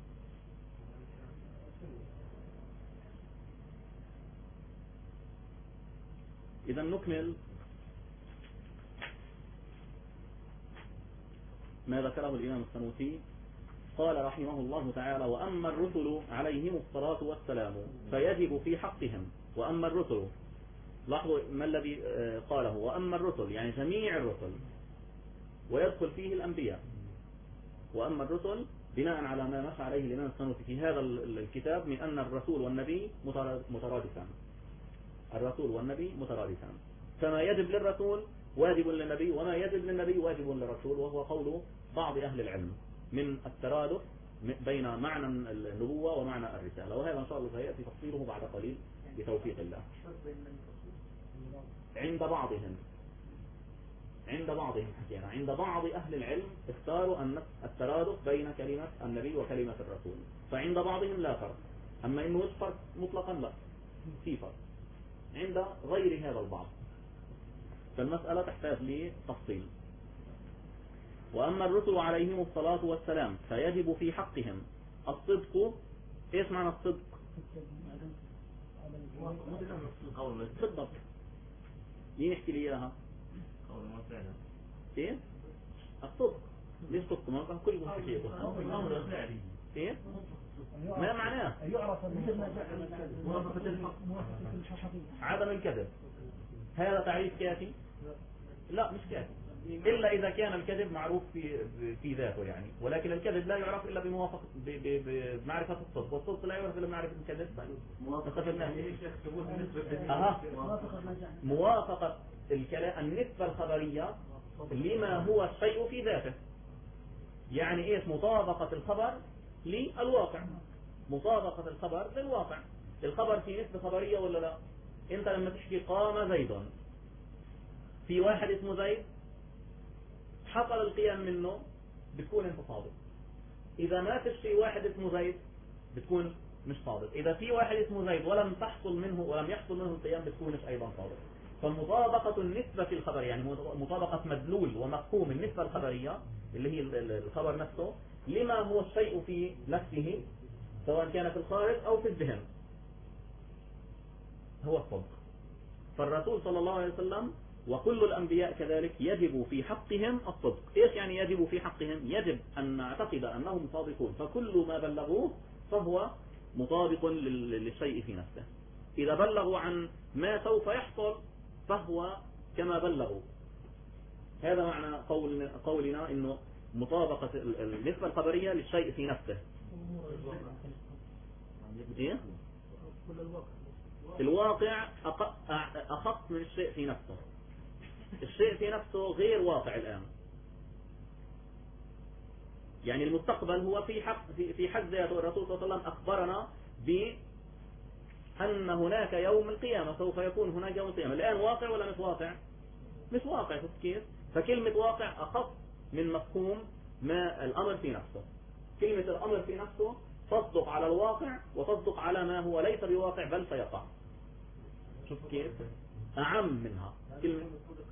إذا نكمل ما ذكره الإمام السنوسي. قال رحمه الله تعالى: وأما الرسل عليهم الصلاة والسلام فيجب في حقهم. وأما الرسل، لاحظوا ما الذي قاله، وأما الرسل يعني جميع الرسل، ويدخل فيه الأنبياء. وأما الرسل بناء على ما مشى عليه الإمام السنوسي في هذا الكتاب من أن الرسول والنبي مترادفان. الرسول والنبي مترادفان، فما يجب للرسول واجب للنبي، وما يجب للنبي واجب للرسول، وهو قول بعض أهل العلم من الترادف بين معنى النبوة ومعنى الرسالة، وهذا إن شاء الله سيأتي تفصيله بعد قليل بتوفيق الله. عند بعضهم عند بعضهم حكينا عند بعض أهل العلم اختاروا أن الترادف بين كلمة النبي وكلمة الرسول، فعند بعضهم لا فرق. أما إنه فرق مطلقا لا، في فرق عند غير هذا البعض، فالمسألة تحتاج لتفصيل. وأما الرسل عليهم الصلاة والسلام فيجب في حقهم الصدق. إيش معنى الصدق؟ بالضبط. مين يحكي لي إياها؟ إيه؟ الصدق. ليش صدق؟ ما كان كل حكي إيه؟ ما معناه؟ عدم الكذب. هذا تعريف كافي؟ لا مش كافي، إلا إذا كان الكذب معروف في ذاته يعني، ولكن الكذب لا يعرف إلا بمعرفة الصدق، والصدق لا يعرف إلا بمعرفة الكذب. موافقة الكلام النسبة الخبرية لما هو الشيء في ذاته، يعني إيش؟ مطابقة الخبر للواقع، مطابقة الخبر للواقع. الخبر في نسبة خبرية ولا لا؟ أنت لما تحكي قام زيد، في واحد اسمه زيد حصل القيام منه، بتكون انت صادق. اذا ما فيش في واحد اسمه زيد بتكون مش صادق. اذا في واحد اسمه زيد ولم يحصل منه القيام بتكونش ايضا صادق. فمطابقة النسبة في الخبر يعني مطابقة مدلول ومفهوم النسبة الخبرية اللي هي الخبر نفسه لما هو الشيء في نفسه سواء كان في الخارج او في الذهن، هو الصدق. فالرسول صلى الله عليه وسلم وكل الأنبياء كذلك يجب في حقهم الصدق. إيش يعني يجب في حقهم؟ يجب أن نعتقد أنهم صادقون، فكل ما بلغوه فهو مطابق للشيء في نفسه. إذا بلغوا عن ما سوف يحصل فهو كما بلغوا. هذا معنى قولنا إنه مطابقة النسبة الخبرية للشيء في نفسه. إيه؟ الواقع أخص من الشيء في نفسه. الشيء في نفسه غير واقع الآن، يعني المستقبل هو في حد ذاته. الرسول صلى الله عليه وسلم أخبرنا بأن هناك يوم القيامة، سوف يكون هناك يوم القيامة. الآن واقع ولا مش واقع؟ مش واقع. كيف؟ فكلمة واقع أخص من مفهوم ما الأمر في نفسه. كلمة الأمر في نفسه تصدق على الواقع وتصدق على ما هو ليس بواقع بل سيقع. شوف كيف؟ أعم منها كلمة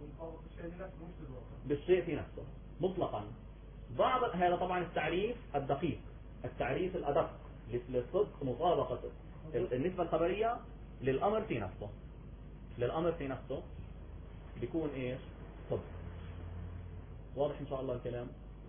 بالشيء في نفسه مطلقا. هذا طبعا التعريف الدقيق، التعريف الأدق للصدق مطابقة النسبة الخبرية للأمر في نفسه. للأمر في نفسه بيكون إيش؟ صدق. واضح إن شاء الله الكلام.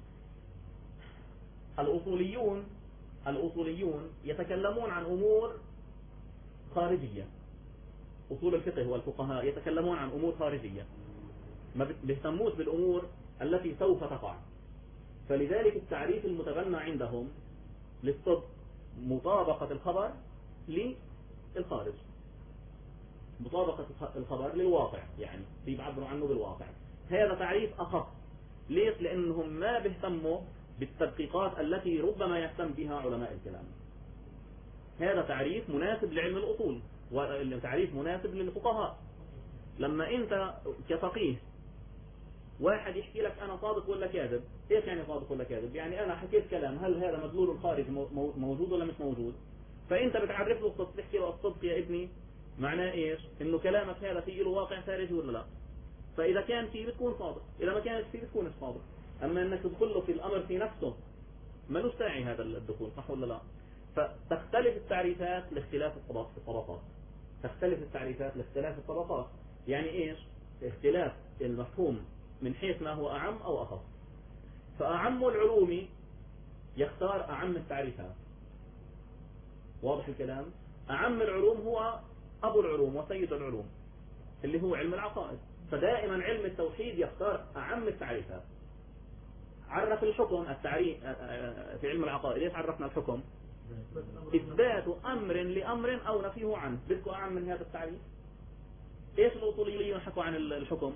الأصوليون يتكلمون عن أمور خارجية. أصول الفقه والفقهاء يتكلمون عن أمور خارجية، ما بيهتموش بالأمور التي سوف تقع. فلذلك التعريف المتبنى عندهم للصدق مطابقة الخبر للخارج، مطابقة الخبر للواقع، يعني بيعبروا عنه بالواقع. هذا تعريف أخص. ليش؟ لأنهم ما بيهتموا بالتدقيقات التي ربما يهتم بها علماء الكلام. هذا تعريف مناسب لعلم الأصول وتعريف مناسب للفقهاء. لما أنت كفقيه واحد يحكي لك أنا صادق ولا كاذب، إيش يعني صادق ولا كاذب؟ يعني أنا حكيت كلام، هل هذا مدلول الخارج موجود ولا مش موجود؟ فأنت بتعرف له الصدق، تحكي له الصدق يا ابني معناه إيش؟ إنه كلامك هذا فيه له واقع خارجي ولا لا؟ فإذا كان فيه بتكون صادق، إذا ما كانت فيه بتكون مش صادق. أما إنك تدخل له في الأمر في نفسه ملوش داعي هذا الدخول، صح ولا لا؟ فتختلف التعريفات لاختلاف الطبقات. تختلف التعريفات لاختلاف الطبقات. يعني إيش؟ اختلاف المفهوم من حيث ما هو أعم أو أخص. فأعم العلوم يختار أعم التعريفات. واضح الكلام؟ أعم العلوم هو أبو العلوم وسيد العلوم اللي هو علم العقائد. فدائما علم التوحيد يختار أعم التعريفات. عرف الحكم التعريف في علم العقائد. ليش عرفنا الحكم؟ إثبات أمر لأمر أو نفيه عنه. بدكم أعم من هذا التعريف؟ إيش الأصوليين حكوا عن الحكم؟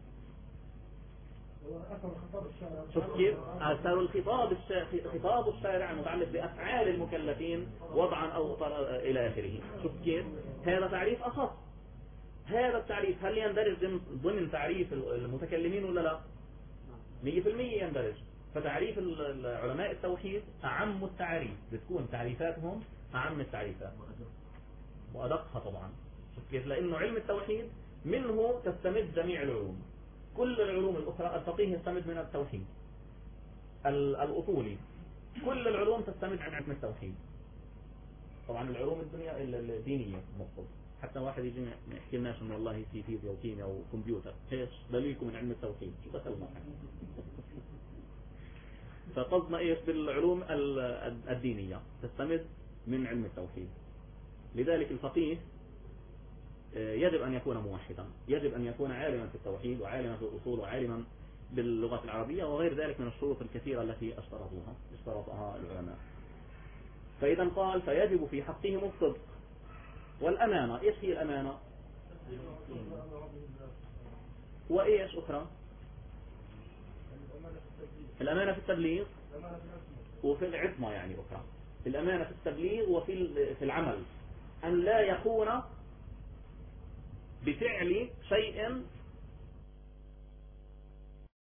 شوف كيف؟ أثر خطاب الشارع المتعلق بأفعال المكلفين وضعا أو إلى آخره. شوف كيف؟ هذا تعريف أخص. هذا التعريف هل يندرج ضمن تعريف المتكلمين ولا لا؟ 100% يندرج. فتعريف علماء التوحيد أعم التعريف، بتكون تعريفاتهم أعم التعريفات وأدقها طبعا. كيف؟ لأنه علم التوحيد منه تستمد جميع العلوم، كل العلوم الأخرى. الفقيه يستمد من التوحيد، الأصولي كل العلوم تستمد عن علم التوحيد. طبعا العلوم الدينية مقصود، حتى واحد يجي يحكي لنا انه والله في فيزياء وكيمياء وكمبيوتر، ايش دليلكم من علم التوحيد؟ شو دخلنا؟ فقصدنا ايش بالعلوم الدينية تستمد من علم التوحيد. لذلك الفقيه يجب أن يكون موحدا، يجب أن يكون عالما في التوحيد وعالما في الأصول وعالما باللغة العربية وغير ذلك من الشروط الكثيرة التي اشترطها العلماء. فإذا قال فيجب في حقهم الصدق والأمانة. إيش هي الأمانة؟ وإيش أخرى؟ الأمانة في التبليغ وفي العصمة، يعني أخرى الأمانة في التبليغ وفي العمل، أن لا يكون بفعل شيء